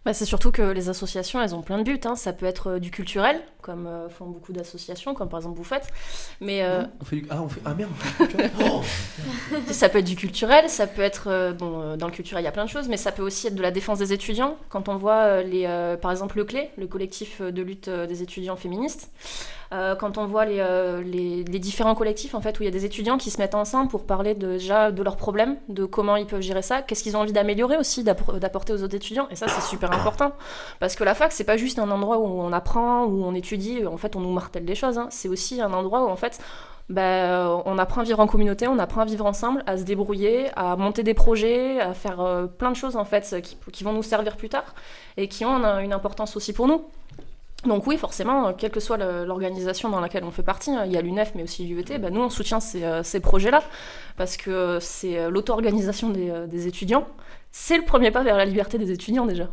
Bah, c'est surtout que les associations, elles ont plein de buts. Hein. Ça peut être euh, du culturel, comme euh, font beaucoup d'associations, comme par exemple vous faites. Mais euh, on fait du... ah, on fait... ah merde, on fait du culturel. Oh ça peut être du culturel, ça peut être... Euh, bon, euh, dans le culturel, il y a plein de choses, mais ça peut aussi être de la défense des étudiants. Quand on voit, euh, les, euh, par exemple, le C L E, le collectif de lutte euh, des étudiants féministes, euh, quand on voit les, euh, les, les différents collectifs, en fait, où il y a des étudiants qui se mettent ensemble pour parler de, déjà de leurs problèmes, de comment ils peuvent gérer ça, qu'est-ce qu'ils ont envie d'améliorer aussi, d'appor- d'apporter aux autres étudiants. Et ça, c'est super important. Parce que la fac, c'est pas juste un endroit où on apprend, où on étudie, en fait, on nous martèle des choses. Hein. C'est aussi un endroit où, en fait, bah, on apprend à vivre en communauté, on apprend à vivre ensemble, à se débrouiller, à monter des projets, à faire euh, plein de choses, en fait, qui, qui vont nous servir plus tard et qui ont une, une importance aussi pour nous. Donc oui, forcément, quelle que soit le, l'organisation dans laquelle on fait partie, hein, il y a l'U N E F, mais aussi l'U E T, bah, nous, on soutient ces, euh, ces projets-là, parce que c'est euh, l'auto-organisation des, euh, des étudiants. C'est le premier pas vers la liberté des étudiants, déjà.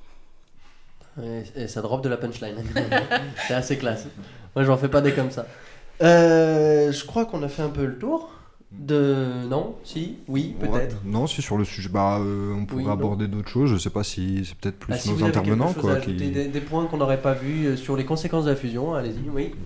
Et, et ça drop de la punchline. C'est assez classe. Moi, j'en fais pas des comme ça. Euh, je crois qu'on a fait un peu le tour. De... Non, si, oui, peut-être. Ouais, non, si sur le sujet, bah, euh, on pourrait Oui, aborder d'autres choses. Je sais pas si c'est peut-être plus Ah, si nos vous avez intervenants quelque chose quoi. à ajouter, Qui... des, des points qu'on n'aurait pas vus sur les conséquences de la fusion, allez-y, oui.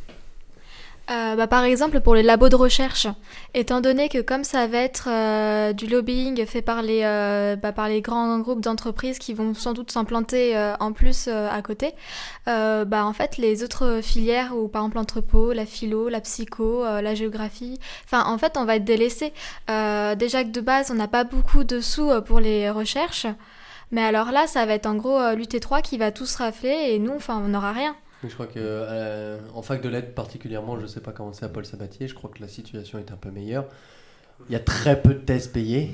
Euh, bah, par exemple, pour les labos de recherche, étant donné que comme ça va être euh, du lobbying fait par les, euh, bah, par les grands groupes d'entreprises qui vont sans doute s'implanter euh, en plus euh, à côté, euh, bah, en fait, les autres filières, ou par exemple l'entrepôt, la philo, la psycho, euh, la géographie, enfin, en fait, on va être délaissés. Euh, déjà que de base, on n'a pas beaucoup de sous pour les recherches, mais alors là, ça va être en gros euh, l'U T trois qui va tous rafler et nous, enfin, on n'aura rien. Je crois que euh, en fac de lettres particulièrement, je sais pas comment c'est à Paul Sabatier, je crois que la situation est un peu meilleure. Il y a très peu de thèses payées,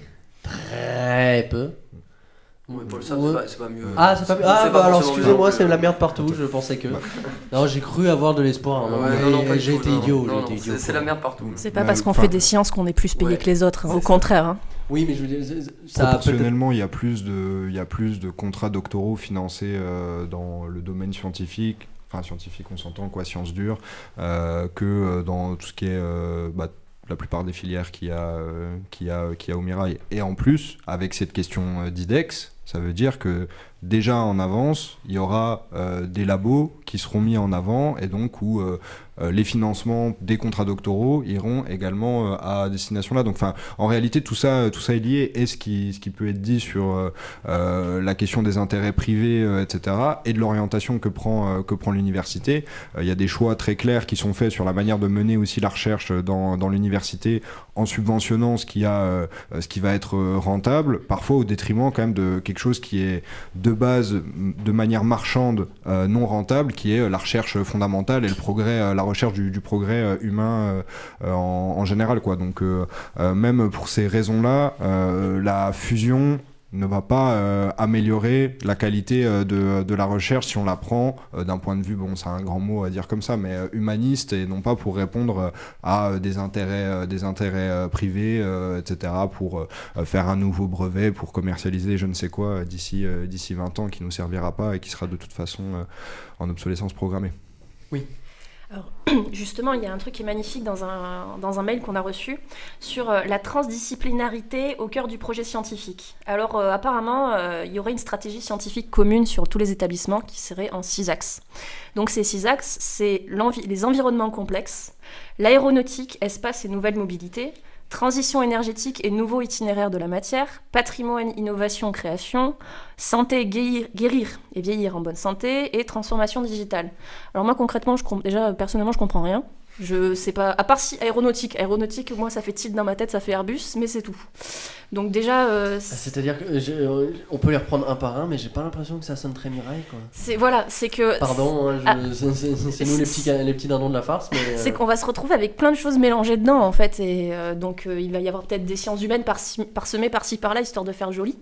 très peu. Ouais, Paul Sab, Ouais. c'est, pas, c'est pas mieux. Ah, c'est pas C'est- ah c'est bah pas alors forcément excusez-moi, mieux. c'est la merde partout, je pensais que. Non, j'ai cru avoir de l'espoir, hein, Ouais, mais non, non, pas du j'ai tout, été non, idiot, non, j'ai non, été idiot. c'est, c'est la merde partout. C'est pas Ouais, parce qu'on enfin- fait des sciences qu'on est plus payé Ouais. que les autres, hein, au C'est contraire. Hein. Oui, mais je veux dire, ça a peut-être... Proportionnellement, il y a plus de, il y a plus de contrats doctoraux financés euh, dans le domaine scientifique, enfin scientifique, on s'entend quoi, sciences dures, euh, que euh, dans tout ce qui est euh, bah, la plupart des filières qu'il y a, euh, qu'il y a, qu'il y a au Mirail. Et en plus, avec cette question euh, d'I D E X, ça veut dire que déjà en avance, il y aura euh, des labos qui seront mis en avant et donc où euh, euh, les financements des contrats doctoraux iront également euh, à destination là. Donc, enfin, en réalité, tout ça, tout ça est lié. Et ce qui, ce qui peut être dit sur euh, euh, la question des intérêts privés, euh, et cetera, et de l'orientation que prend, euh, que prend l'université, il euh, y a des choix très clairs qui sont faits sur la manière de mener aussi la recherche dans, dans l'université en subventionnant ce qui, a, euh, ce qui va être rentable, parfois au détriment quand même de quelque chose qui est de base, de manière marchande, euh, non rentable, qui est la recherche fondamentale et le progrès, euh, la recherche du, du progrès euh, humain euh, en, en général, quoi. Donc, euh, euh, même pour ces raisons-là, euh, la fusion ne va pas euh, améliorer la qualité euh, de, de la recherche si on la prend euh, d'un point de vue, bon, c'est un grand mot à dire comme ça, mais euh, humaniste, et non pas pour répondre euh, à euh, des intérêts, euh, des intérêts euh, privés, euh, et cetera, pour euh, faire un nouveau brevet, pour commercialiser je ne sais quoi euh, d'ici, euh, d'ici vingt ans qui nous servira pas et qui sera de toute façon euh, en obsolescence programmée. Oui. Alors, justement, il y a un truc qui est magnifique dans un, dans un mail qu'on a reçu sur euh, la transdisciplinarité au cœur du projet scientifique. Alors, euh, apparemment, euh, il y aurait une stratégie scientifique commune sur tous les établissements qui serait en six axes. Donc, ces six axes, c'est les environnements complexes, l'aéronautique, espace et nouvelles mobilités, transition énergétique et nouveaux itinéraires de la matière, patrimoine, innovation, création, santé, guérir, guérir et vieillir en bonne santé, et transformation digitale. Alors moi concrètement, je, déjà personnellement, je comprends rien. Je sais pas, à part si aéronautique. Aéronautique, moi ça fait tilt dans ma tête, ça fait Airbus, mais c'est tout. Donc déjà... Euh, c'est... C'est-à-dire qu'on peut les reprendre un par un, mais j'ai pas l'impression que ça sonne très Mirail, quoi. C'est, voilà, c'est que... Pardon, hein, je, ah, c'est, c'est, c'est nous les petits, les petits dindons de la farce, mais... Euh... C'est qu'on va se retrouver avec plein de choses mélangées dedans, en fait, et euh, donc euh, il va y avoir peut-être des sciences humaines par-ci, parsemées par-ci par-là, histoire de faire joli.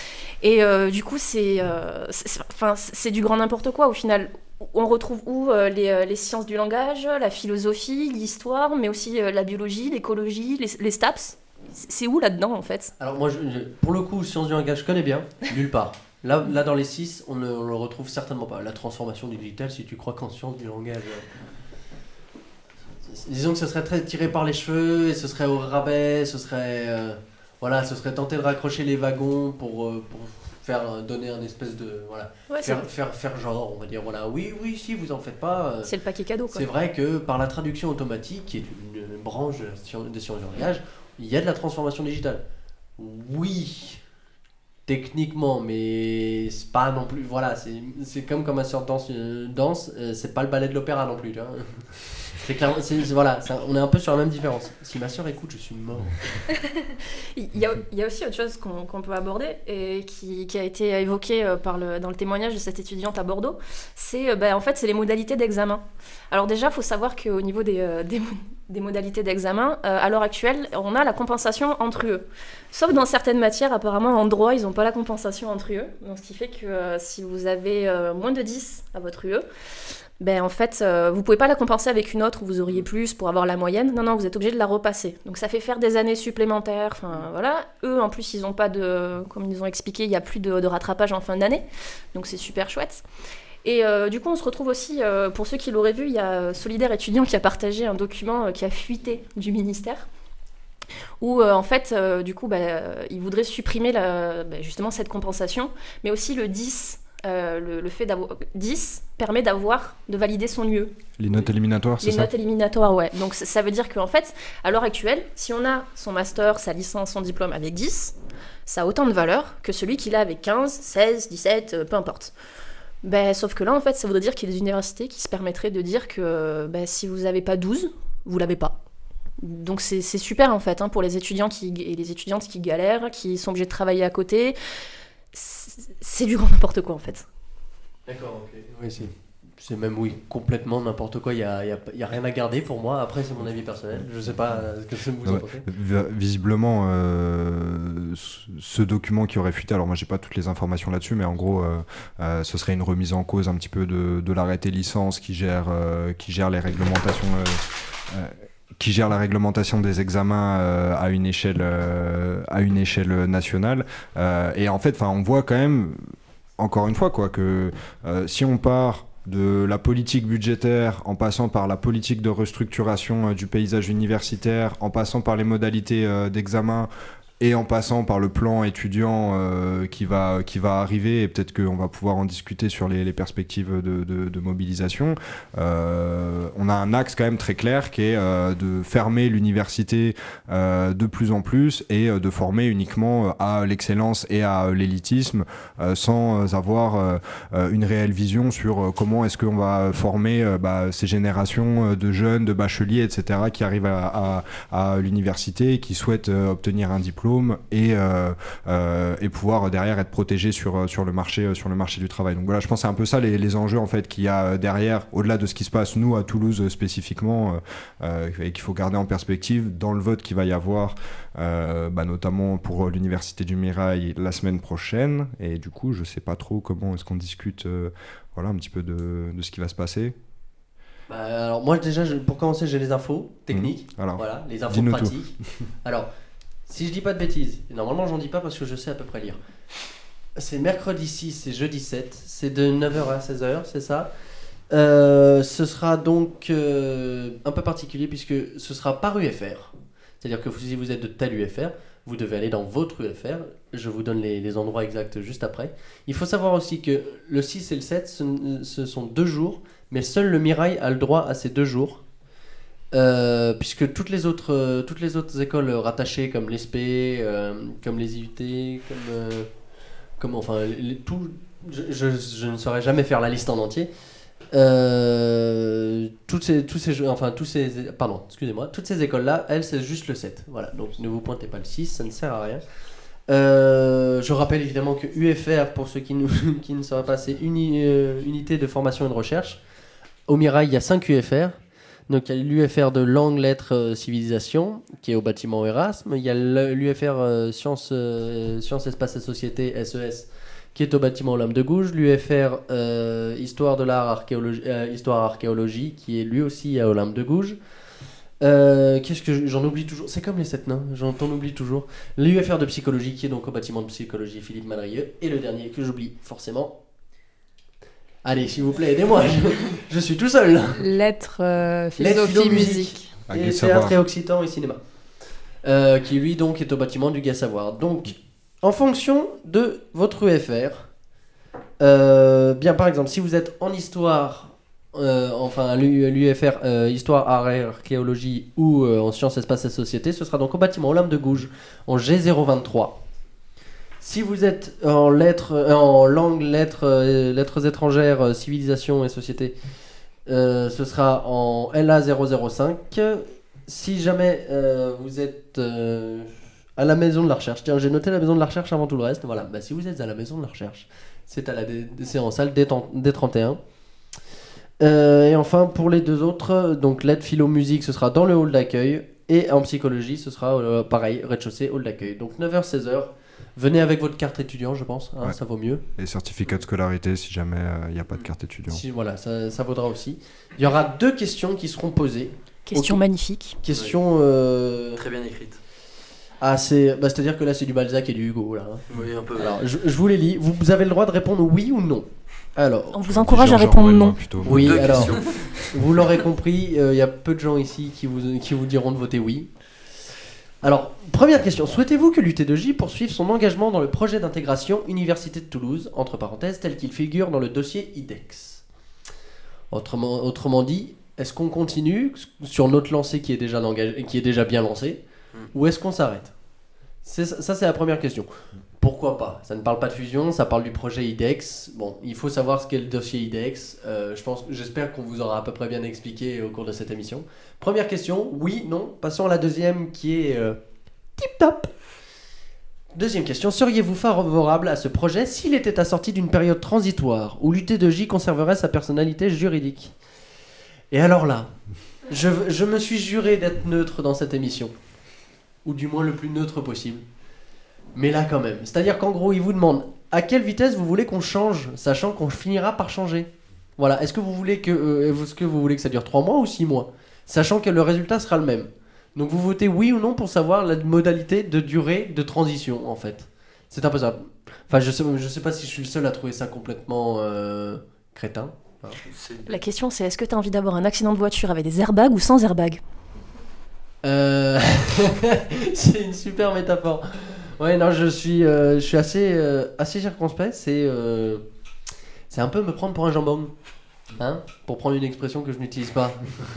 Et euh, du coup, c'est, euh, c'est, enfin, c'est du grand n'importe quoi, au final. On retrouve où euh, les, euh, les sciences du langage, la philosophie, l'histoire, mais aussi euh, la biologie, l'écologie, les, les STAPS. C'est où là-dedans, en fait? Alors moi, je, je, pour le coup, sciences du langage, je connais bien, nulle part. Là, là dans les six, on ne on le retrouve certainement pas. La transformation digitale, si tu crois qu'en sciences du langage... Euh, disons que ce serait très tiré par les cheveux, et ce serait au rabais, ce serait... Euh, voilà, ce serait tenter de raccrocher les wagons pour... Euh, pour faire donner un espèce de voilà, Ouais, faire, c'est- faire faire genre, on va dire voilà, oui oui si vous en faites pas. euh, C'est le paquet cadeau, quoi. C'est vrai que par la traduction automatique, qui est une, une branche de sciences des sciences du langage, il y a de la transformation digitale. Oui, techniquement, mais c'est pas non plus. Voilà, c'est c'est comme quand ma soeur danse, euh, danse euh, c'est pas le ballet de l'opéra non plus, tu vois. C'est clairement, c'est, c'est- voilà, c'est un- on est un peu sur la même différence. Si ma soeur écoute, je suis mort. Il y a, il y a aussi autre chose qu'on qu'on peut aborder et qui, qui a été évoqué euh, par le, dans le témoignage de cette étudiante à Bordeaux, c'est euh, bah, en fait c'est les modalités d'examen. Alors déjà, il faut savoir qu'au niveau des, euh, des, mo- des modalités d'examen, euh, à l'heure actuelle, on a la compensation entre eux. Sauf dans certaines matières, apparemment en droit, ils n'ont pas la compensation entre eux. Donc ce qui fait que euh, si vous avez euh, moins de dix à votre U E, ben en fait, euh, vous pouvez pas la compenser avec une autre où vous auriez plus pour avoir la moyenne. Non, non, vous êtes obligé de la repasser. Donc ça fait faire des années supplémentaires. Enfin voilà. Eux, en plus, ils ont pas de, comme ils nous ont expliqué, il y a plus de, de rattrapage en fin d'année. Donc c'est super chouette. Et euh, du coup, on se retrouve aussi, euh, pour ceux qui l'auraient vu, il y a Solidaire étudiant qui a partagé un document euh, qui a fuité du ministère. Où euh, en fait, euh, du coup, bah, euh, ils voudraient supprimer la, bah, justement cette compensation, mais aussi le dix. Euh, le, le fait d'avoir dix permet d'avoir de valider son U E. Les notes éliminatoires, c'est Les ça? notes éliminatoires, ouais. Donc ça, ça veut dire qu'en fait, à l'heure actuelle, si on a son master, sa licence, son diplôme avec dix, ça a autant de valeur que celui qu'il a avec quinze, seize, dix-sept, euh, peu importe. Ben, sauf que là, en fait, ça voudrait dire qu'il y a des universités qui se permettraient de dire que ben, si vous n'avez pas douze, vous l'avez pas. Donc c'est, c'est super en fait hein, pour les étudiants qui, et les étudiantes qui galèrent, qui sont obligés de travailler à côté. C'est, c'est du grand n'importe quoi en fait. D'accord, ok. Oui, c'est, c'est même, oui, complètement n'importe quoi. Il n'y a, y a, y a rien à garder pour moi. Après, c'est mon avis personnel. Je sais pas euh, ce que vous en Ouais. pensez. Vi- Visiblement, euh, ce- ce document qui aurait fuité, alors moi j'ai pas toutes les informations là-dessus, mais en gros, euh, euh, ce serait une remise en cause un petit peu de, de l'arrêté licence qui gère, euh, qui gère les réglementations. euh, euh, qui gère la réglementation des examens euh, à une échelle euh, à une échelle nationale euh, et en fait enfin on voit quand même encore une fois quoi que euh, si on part de la politique budgétaire en passant par la politique de restructuration euh, du paysage universitaire, en passant par les modalités euh, d'examen et en passant par le plan étudiant euh, qui, va, qui va arriver, et peut-être qu'on va pouvoir en discuter sur les, les perspectives de, de, de mobilisation, euh, on a un axe quand même très clair qui est euh, de fermer l'université euh, de plus en plus et euh, de former uniquement à l'excellence et à l'élitisme euh, sans avoir euh, une réelle vision sur euh, comment est-ce qu'on va former euh, bah, ces générations de jeunes, de bacheliers, et cetera qui arrivent à, à, à l'université et qui souhaitent euh, obtenir un diplôme et, euh, euh, et pouvoir derrière être protégé sur, sur, le marché, sur le marché du travail. Donc voilà, je pense que c'est un peu ça les, les enjeux en fait qu'il y a derrière, au-delà de ce qui se passe nous à Toulouse spécifiquement euh, et qu'il faut garder en perspective dans le vote qu'il va y avoir euh, bah, notamment pour l'Université du Mirail la semaine prochaine. Et du coup, je sais pas trop comment est-ce qu'on discute euh, voilà, un petit peu de, de ce qui va se passer. Bah, alors moi déjà, je- pour commencer, j'ai les infos techniques. Mmh. Alors, voilà, les infos dis-nous tout. pratiques. Alors, si je dis pas de bêtises, et normalement j'en dis pas parce que je sais à peu près lire. C'est mercredi six et jeudi sept, c'est de neuf heures à seize heures, c'est ça. Euh, ce sera donc euh, un peu particulier puisque ce sera par U F R. C'est-à-dire que si vous êtes de tel U F R, vous devez aller dans votre U F R. Je vous donne les, les endroits exacts juste après. Il faut savoir aussi que le six et le sept, ce, ce sont deux jours, mais seul le Mirail a le droit à ces deux jours. Euh, puisque toutes les autres euh, toutes les autres écoles rattachées comme l'E S P, euh, comme les I U T, comme euh, comme enfin les- tout, je, je, je ne saurais jamais faire la liste en entier. Euh, toutes ces tous ces jeux- enfin tous ces pardon excusez-moi toutes ces écoles là, elles c'est juste le sept. Voilà, donc ne vous pointez pas le six, ça ne sert à rien. Euh, je rappelle évidemment que U F R, pour ceux qui, nous, qui ne sauraient pas, c'est uni, euh, unité de formation et de recherche. Au Mirail, il y a cinq U F R. Donc il y a l'U F R de langue, lettres, euh, civilisation, qui est au bâtiment Erasme. Il y a l'U F R euh, sciences, euh, sciences, espace et société, S E S, qui est au bâtiment Olympe de Gouges. L'U F R euh, histoire de l'art, archéologie, euh, histoire archéologie, qui est lui aussi à Olympe de Gouges. Euh, qu'est-ce que je- j'en oublie toujours? C'est comme les sept nains, j'en t'en oublie toujours. L'U F R de psychologie, qui est donc au bâtiment de psychologie Philippe Madrieux. Et le dernier que j'oublie forcément. Allez, s'il vous plaît, aidez-moi, je, je suis tout seul là. Lettres, euh, Lettres, philosophie, philo, musique. Ah, Et Gai théâtre Savoir. et occitan et cinéma. Euh, qui lui donc est au bâtiment du Gai Savoir. Donc en fonction de votre U F R, euh, bien par exemple, si vous êtes en histoire, euh, enfin l'U F R, euh, histoire, art et archéologie ou euh, en sciences, espaces et société, ce sera donc au bâtiment Olympe de Gouges en G zéro vingt-trois. Si vous êtes en lettres, euh, en langue, lettres, euh, lettres étrangères, euh, civilisation et société, euh, ce sera en L A zéro zéro cinq. Si jamais euh, vous êtes euh, à la maison de la recherche, tiens, j'ai noté la maison de la recherche avant tout le reste. Voilà, bah, si vous êtes à la maison de la recherche, c'est à la D- c'est en salle D trente et un. Euh, et enfin, pour les deux autres, donc lettres, philo, musique, ce sera dans le hall d'accueil. Et en psychologie, ce sera euh, pareil, rez-de-chaussée, hall d'accueil. Donc neuf heures seize heures. Venez avec votre carte étudiant, je pense, hein, Ouais. ça vaut mieux. Et certificat de scolarité si jamais il n'y a pas de carte étudiant. Si, voilà, ça, ça vaudra aussi. Il y aura deux questions qui seront posées. Question Ok. magnifique. Question. euh, Très bien écrite. Ah, c'est. Bah, c'est-à-dire que là, c'est du Balzac et du Hugo, là. hein. Oui, un peu. Alors, je, je vous les lis. Vous, vous avez le droit de répondre oui ou non. Alors. On vous encourage à Georges répondre Orwell, non. moi, plutôt. Oui, Deux alors. questions. Vous l'aurez compris, il y a peu de gens ici qui vous, qui vous diront de voter oui. Alors, première question. Souhaitez-vous que l'U T deux J poursuive son engagement dans le projet d'intégration Université de Toulouse, entre parenthèses, tel qu'il figure dans le dossier I D E X? Autrement, autrement dit, est-ce qu'on continue sur notre lancée qui est déjà, engagé, qui est déjà bien lancée, Mm. ou est-ce qu'on s'arrête? C'est, Ça, c'est la première question. Pourquoi pas? Ça ne parle pas de fusion, ça parle du projet I D E X. Bon, il faut savoir ce qu'est le dossier I D E X. Euh, je pense, j'espère qu'on vous aura à peu près bien expliqué au cours de cette émission. Première question, oui, non. Passons à la deuxième qui est euh, tip top. Deuxième question, seriez-vous favorable à ce projet s'il était assorti d'une période transitoire où l'U T deux J conserverait sa personnalité juridique? Et alors là, je, je me suis juré d'être neutre dans cette émission. Ou du moins le plus neutre possible. Mais là quand même. C'est-à-dire qu'en gros, il vous demande à quelle vitesse vous voulez qu'on change, sachant qu'on finira par changer. Voilà. Est-ce que vous voulez que, euh, est-ce que vous voulez que ça dure trois mois ou six mois, sachant que le résultat sera le même. Donc vous votez oui ou non pour savoir la modalité de durée de transition en fait. C'est un peu ça. Enfin, je sais, je sais pas si je suis le seul à trouver ça complètement euh, crétin. Hein. C'est- La question c'est est-ce que tu as envie d'avoir un accident de voiture avec des airbags ou sans airbags? Euh... c'est une super métaphore. Ouais, non, je suis, euh, je suis assez, euh, assez circonspect. C'est, euh, c'est un peu me prendre pour un jambon, hein, pour prendre une expression que je n'utilise pas.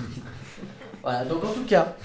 Voilà. Donc en tout cas,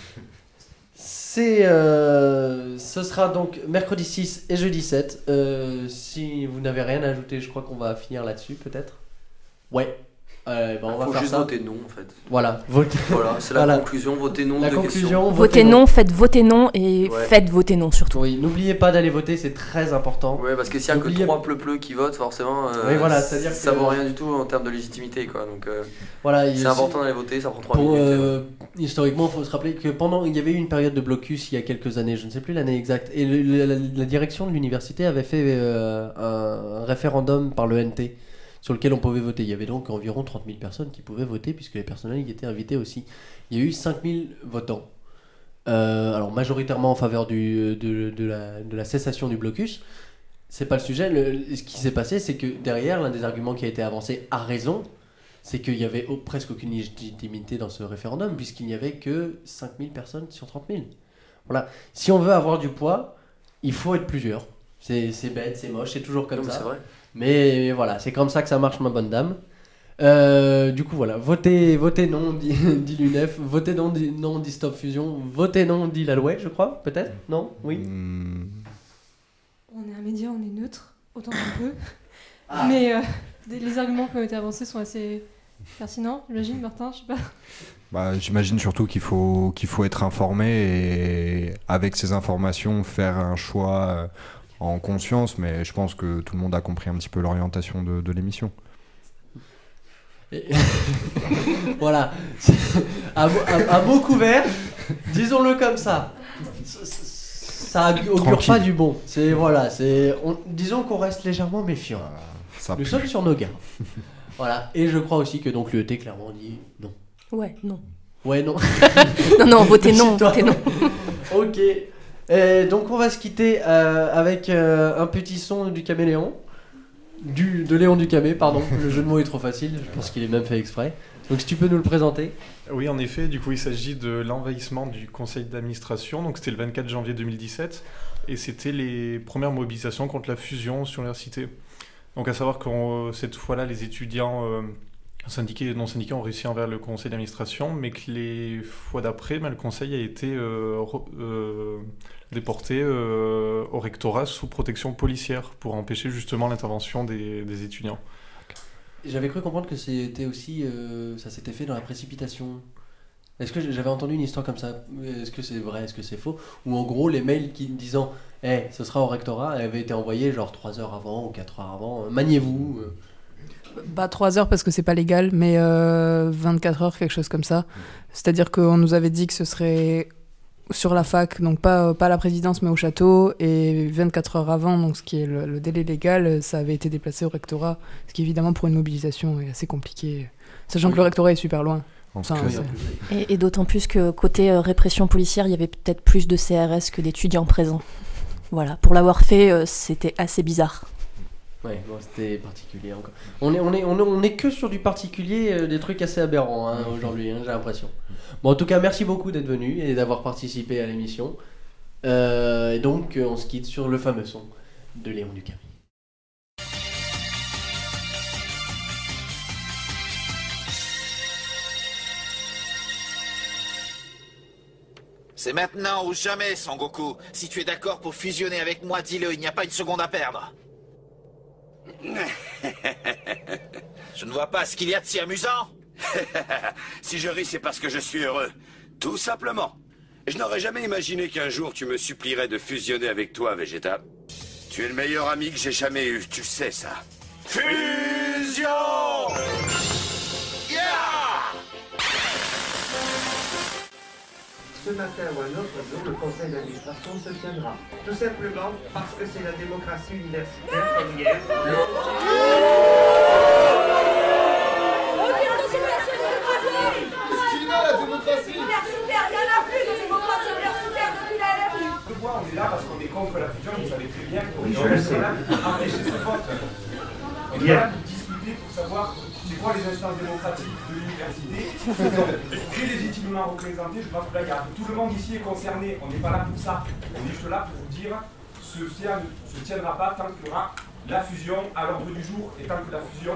c'est, euh, ce sera donc mercredi six et jeudi sept. Euh, si vous n'avez rien à ajouter, je crois qu'on va finir là-dessus, peut-être. Ouais. Euh, ben, on va Faut faire juste ça. voter non en fait. Voilà. Votez. Voilà, c'est la Voilà. conclusion. Voter non. La deux questions. conclusion. Votez non, faites voter non et Ouais. faites voter non surtout. Oui, n'oubliez pas d'aller voter, c'est très important. Ouais, parce que s'il y a que N'oubliez- trois pleu-pleu qui votent, forcément, euh, Oui, voilà, c'est-à-dire ça que- vaut rien du tout en termes de légitimité, quoi. Donc, euh, Voilà, il- c'est important d'aller voter, ça prend trois Pour, minutes. euh, historiquement, il faut se rappeler que pendant, il y avait eu une période de blocus il y a quelques années, je ne sais plus l'année exacte, et le- le- la, la direction de l'université avait fait euh, un, un référendum par le N T sur lequel on pouvait voter. Il y avait donc environ trente mille personnes qui pouvaient voter, puisque les personnels y étaient invités aussi. Il y a eu cinq mille votants. Euh, alors majoritairement en faveur du, de, de la, de la cessation du blocus. C'est pas le sujet. Le- ce qui s'est passé, c'est que derrière, l'un des arguments qui a été avancé à raison, c'est qu'il y avait au- presque aucune légitimité dans ce référendum, puisqu'il n'y avait que cinq mille personnes sur trente mille. Voilà. Si on veut avoir du poids, il faut être plusieurs. C'est c'est bête, c'est moche, c'est toujours comme Non, mais ça. c'est vrai. Mais voilà, c'est comme ça que ça marche, ma bonne dame. Euh, du coup, voilà, votez, votez non, dit, dit l'U N E F, votez non, dit, non, dit Stop Fusion, votez non, dit la loi, je crois, peut-être. Non? Oui. Hmm, On est un média, on est neutre, autant qu'on peut. Ah. Mais euh, des- les arguments qui ont été avancés sont assez pertinents, j'imagine, Martin, je sais pas. bah, j'imagine surtout qu'il faut, qu'il faut être informé et avec ces informations faire un choix euh, en conscience, mais je pense que tout le monde a compris un petit peu l'orientation de, de l'émission. Et- voilà. À, mo- à- à mot couvert, disons-le comme ça. Ça- Ça augure Tranquille. pas du bon. C'est voilà, c'est on- disons qu'on reste légèrement méfiant. Ça Nous pue. sommes sur nos gardes. Voilà. Et je crois aussi que donc l'U E T clairement dit non. Ouais, non. Ouais, non. Non, non, votez non, Décide-toi. votez non. Ok. Et donc on va se quitter euh, avec euh, un petit son du caméléon. Du, de Léon Ducamé, pardon. Le jeu de mots est trop facile. Je pense qu'il est même fait exprès. Donc si tu peux nous le présenter. Oui, en effet, du coup, il s'agit de l'envahissement du conseil d'administration. Donc, c'était le vingt-quatre janvier deux mille dix-sept. et c'était les premières mobilisations contre la fusion sur l'université. Donc à savoir que euh, cette fois-là, les étudiants euh, syndiqués et non syndiqués ont réussi envers le conseil d'administration, mais que les fois d'après, ben, le conseil a été euh, re, euh, déporté euh, au rectorat sous protection policière pour empêcher justement l'intervention des, des étudiants. J'avais cru comprendre que c'était aussi, euh, ça s'était fait dans la précipitation. Est-ce que j'avais entendu une histoire comme ça? Est-ce que c'est vrai, est-ce que c'est faux? Ou en gros, les mails qui disant « Eh, hey, ce sera au rectorat » avaient été envoyés genre trois heures avant ou quatre heures avant. Maniez-vous. Bah trois heures parce que c'est pas légal, mais euh, vingt-quatre heures, quelque chose comme ça. C'est-à-dire qu'on nous avait dit que ce serait sur la fac, donc pas, pas à la présidence mais au château, et vingt-quatre heures avant, donc ce qui est le, le délai légal, ça avait été déplacé au rectorat, ce qui évidemment pour une mobilisation est assez compliqué, sachant que le rectorat est super loin. Enfin, et, et d'autant plus que côté euh, répression policière, il y avait peut-être plus de C R S que d'étudiants présents. Voilà, pour l'avoir fait, euh, c'était assez bizarre. Ouais, bon, c'était particulier encore. On est, on est, on est, on est que sur du particulier, euh, des trucs assez aberrants hein, aujourd'hui, hein, j'ai l'impression. Bon, en tout cas, merci beaucoup d'être venu et d'avoir participé à l'émission. Euh, et donc, euh, on se quitte sur le fameux son de Léon Ducamy. C'est maintenant ou jamais, Sangoku. Si tu es d'accord pour fusionner avec moi, dis-le, il n'y a pas une seconde à perdre. Je ne vois pas ce qu'il y a de si amusant. Si je ris, c'est parce que je suis heureux. Tout simplement. Je n'aurais jamais imaginé qu'un jour tu me supplierais de fusionner avec toi, Vegeta. Tu es le meilleur ami que j'ai jamais eu, tu sais ça. Fusion! Yeah! Ce matin ou un autre jour, le conseil d'administration se tiendra. Tout simplement parce que c'est la démocratie universitaire comme hier. Pourquoi on est là? Parce qu'on est contre la fusion, vous savez très bien qu'on oui, est là pour empêcher ce vote. On est là pour discuter, pour savoir c'est quoi les instances démocratiques de l'université. Très légitimement représentées, je pense que là, il y a, tout le monde ici est concerné, on n'est pas là pour ça. On est juste là pour vous dire ce C A ne se tiendra pas tant qu'il y aura la fusion à l'ordre du jour et tant que la fusion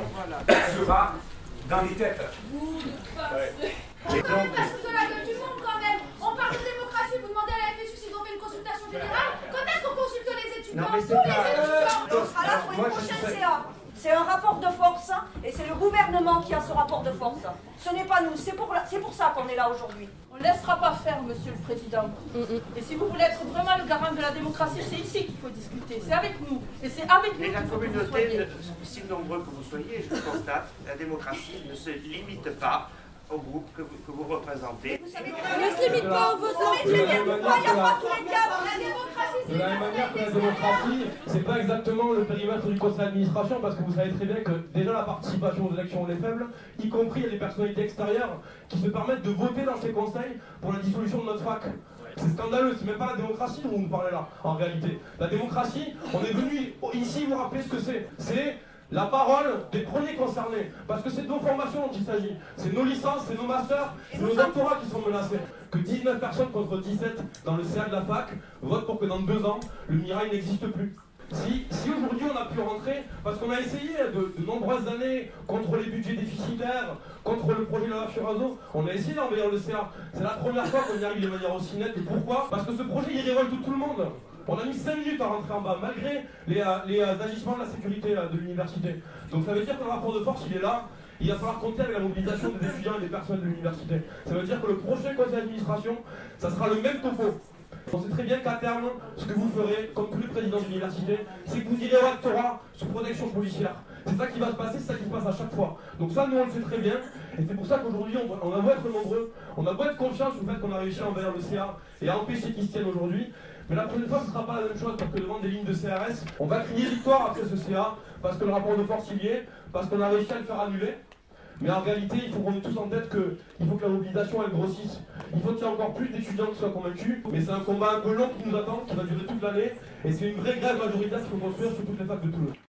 sera dans les têtes. Vous ouais. On parle de la gueule du monde quand même. On parle de démocratie, vous demandez à la F S U s'ils ont fait une consultation générale. Quand est-ce qu'on consulte les étudiants? Non, mais tous les étudiants. Alors pour une prochaine C A, c'est un rapport de force hein, et c'est le gouvernement qui a ce rapport de force. Ce n'est pas nous, c'est pour, la... pour ça qu'on est là aujourd'hui. On ne laissera pas faire, monsieur le président. Mm-mm. Et si vous voulez être vraiment le garant de la démocratie, c'est ici qu'il faut discuter. C'est avec nous. Et c'est avec nous. Mais la communauté, si nombreux que vous soyez, je constate, la démocratie ne se limite pas au groupe que vous, que vous représentez. Vous savez, ne se limite pas aux vos hommes. Il n'y a pas tous les diables. La démocratie, c'est de la même manière que la démocratie, c'est pas exactement le périmètre du conseil d'administration, parce que vous savez très bien que déjà la participation aux élections est faible, y compris les personnalités extérieures qui se permettent de voter dans ces conseils pour la dissolution de notre fac. C'est scandaleux, c'est même pas la démocratie dont vous nous parlez là, en réalité. La démocratie, on est venu ici vous rappeler ce que c'est. C'est la parole des premiers concernés, parce que c'est de nos formations dont il s'agit. C'est nos licences, c'est nos masters, c'est nos doctorats qui sont menacés. Que dix-neuf personnes contre dix-sept dans le C A de la fac votent pour que dans deux ans, le Mirail n'existe plus. Si, si aujourd'hui on a pu rentrer, parce qu'on a essayé de, de nombreuses années contre les budgets déficitaires, contre le projet de la Furazo, on a essayé d'envahir le C A. C'est la première fois qu'on y arrive de manière aussi nette. Et pourquoi? Parce que ce projet il révolte tout le monde. On a mis cinq minutes à rentrer en bas, malgré les, euh, les euh, agissements de la sécurité euh, de l'université. Donc ça veut dire que le rapport de force il est là. Il va falloir compter avec la mobilisation des étudiants et des personnes de l'université. Ça veut dire que le prochain conseil d'administration, ça sera le même topo. On sait très bien qu'à terme, ce que vous ferez, comme tous les présidents d'université, c'est que vous irez au rectorat sous protection policière. C'est ça qui va se passer, c'est ça qui se passe à chaque fois. Donc ça, nous on le sait très bien, et c'est pour ça qu'aujourd'hui, on, on a beau être nombreux, on a beau être confiance au fait qu'on a réussi à envahir le C A et à empêcher qu'il se tienne aujourd'hui, mais la prochaine fois, ce ne sera pas la même chose, parce que devant des lignes de C R S, on va crier victoire après ce C A, parce que le rapport de force il y est, parce qu'on a réussi à le faire annuler. Mais en réalité, il faut qu'on ait tous en tête qu'il faut que la mobilisation elle grossisse. Il faut qu'il y ait encore plus d'étudiants qui soient convaincus. Mais c'est un combat un peu long qui nous attend, qui va durer toute l'année. Et c'est une vraie grève majoritaire qu'il faut construire sur toutes les facs de Toulouse.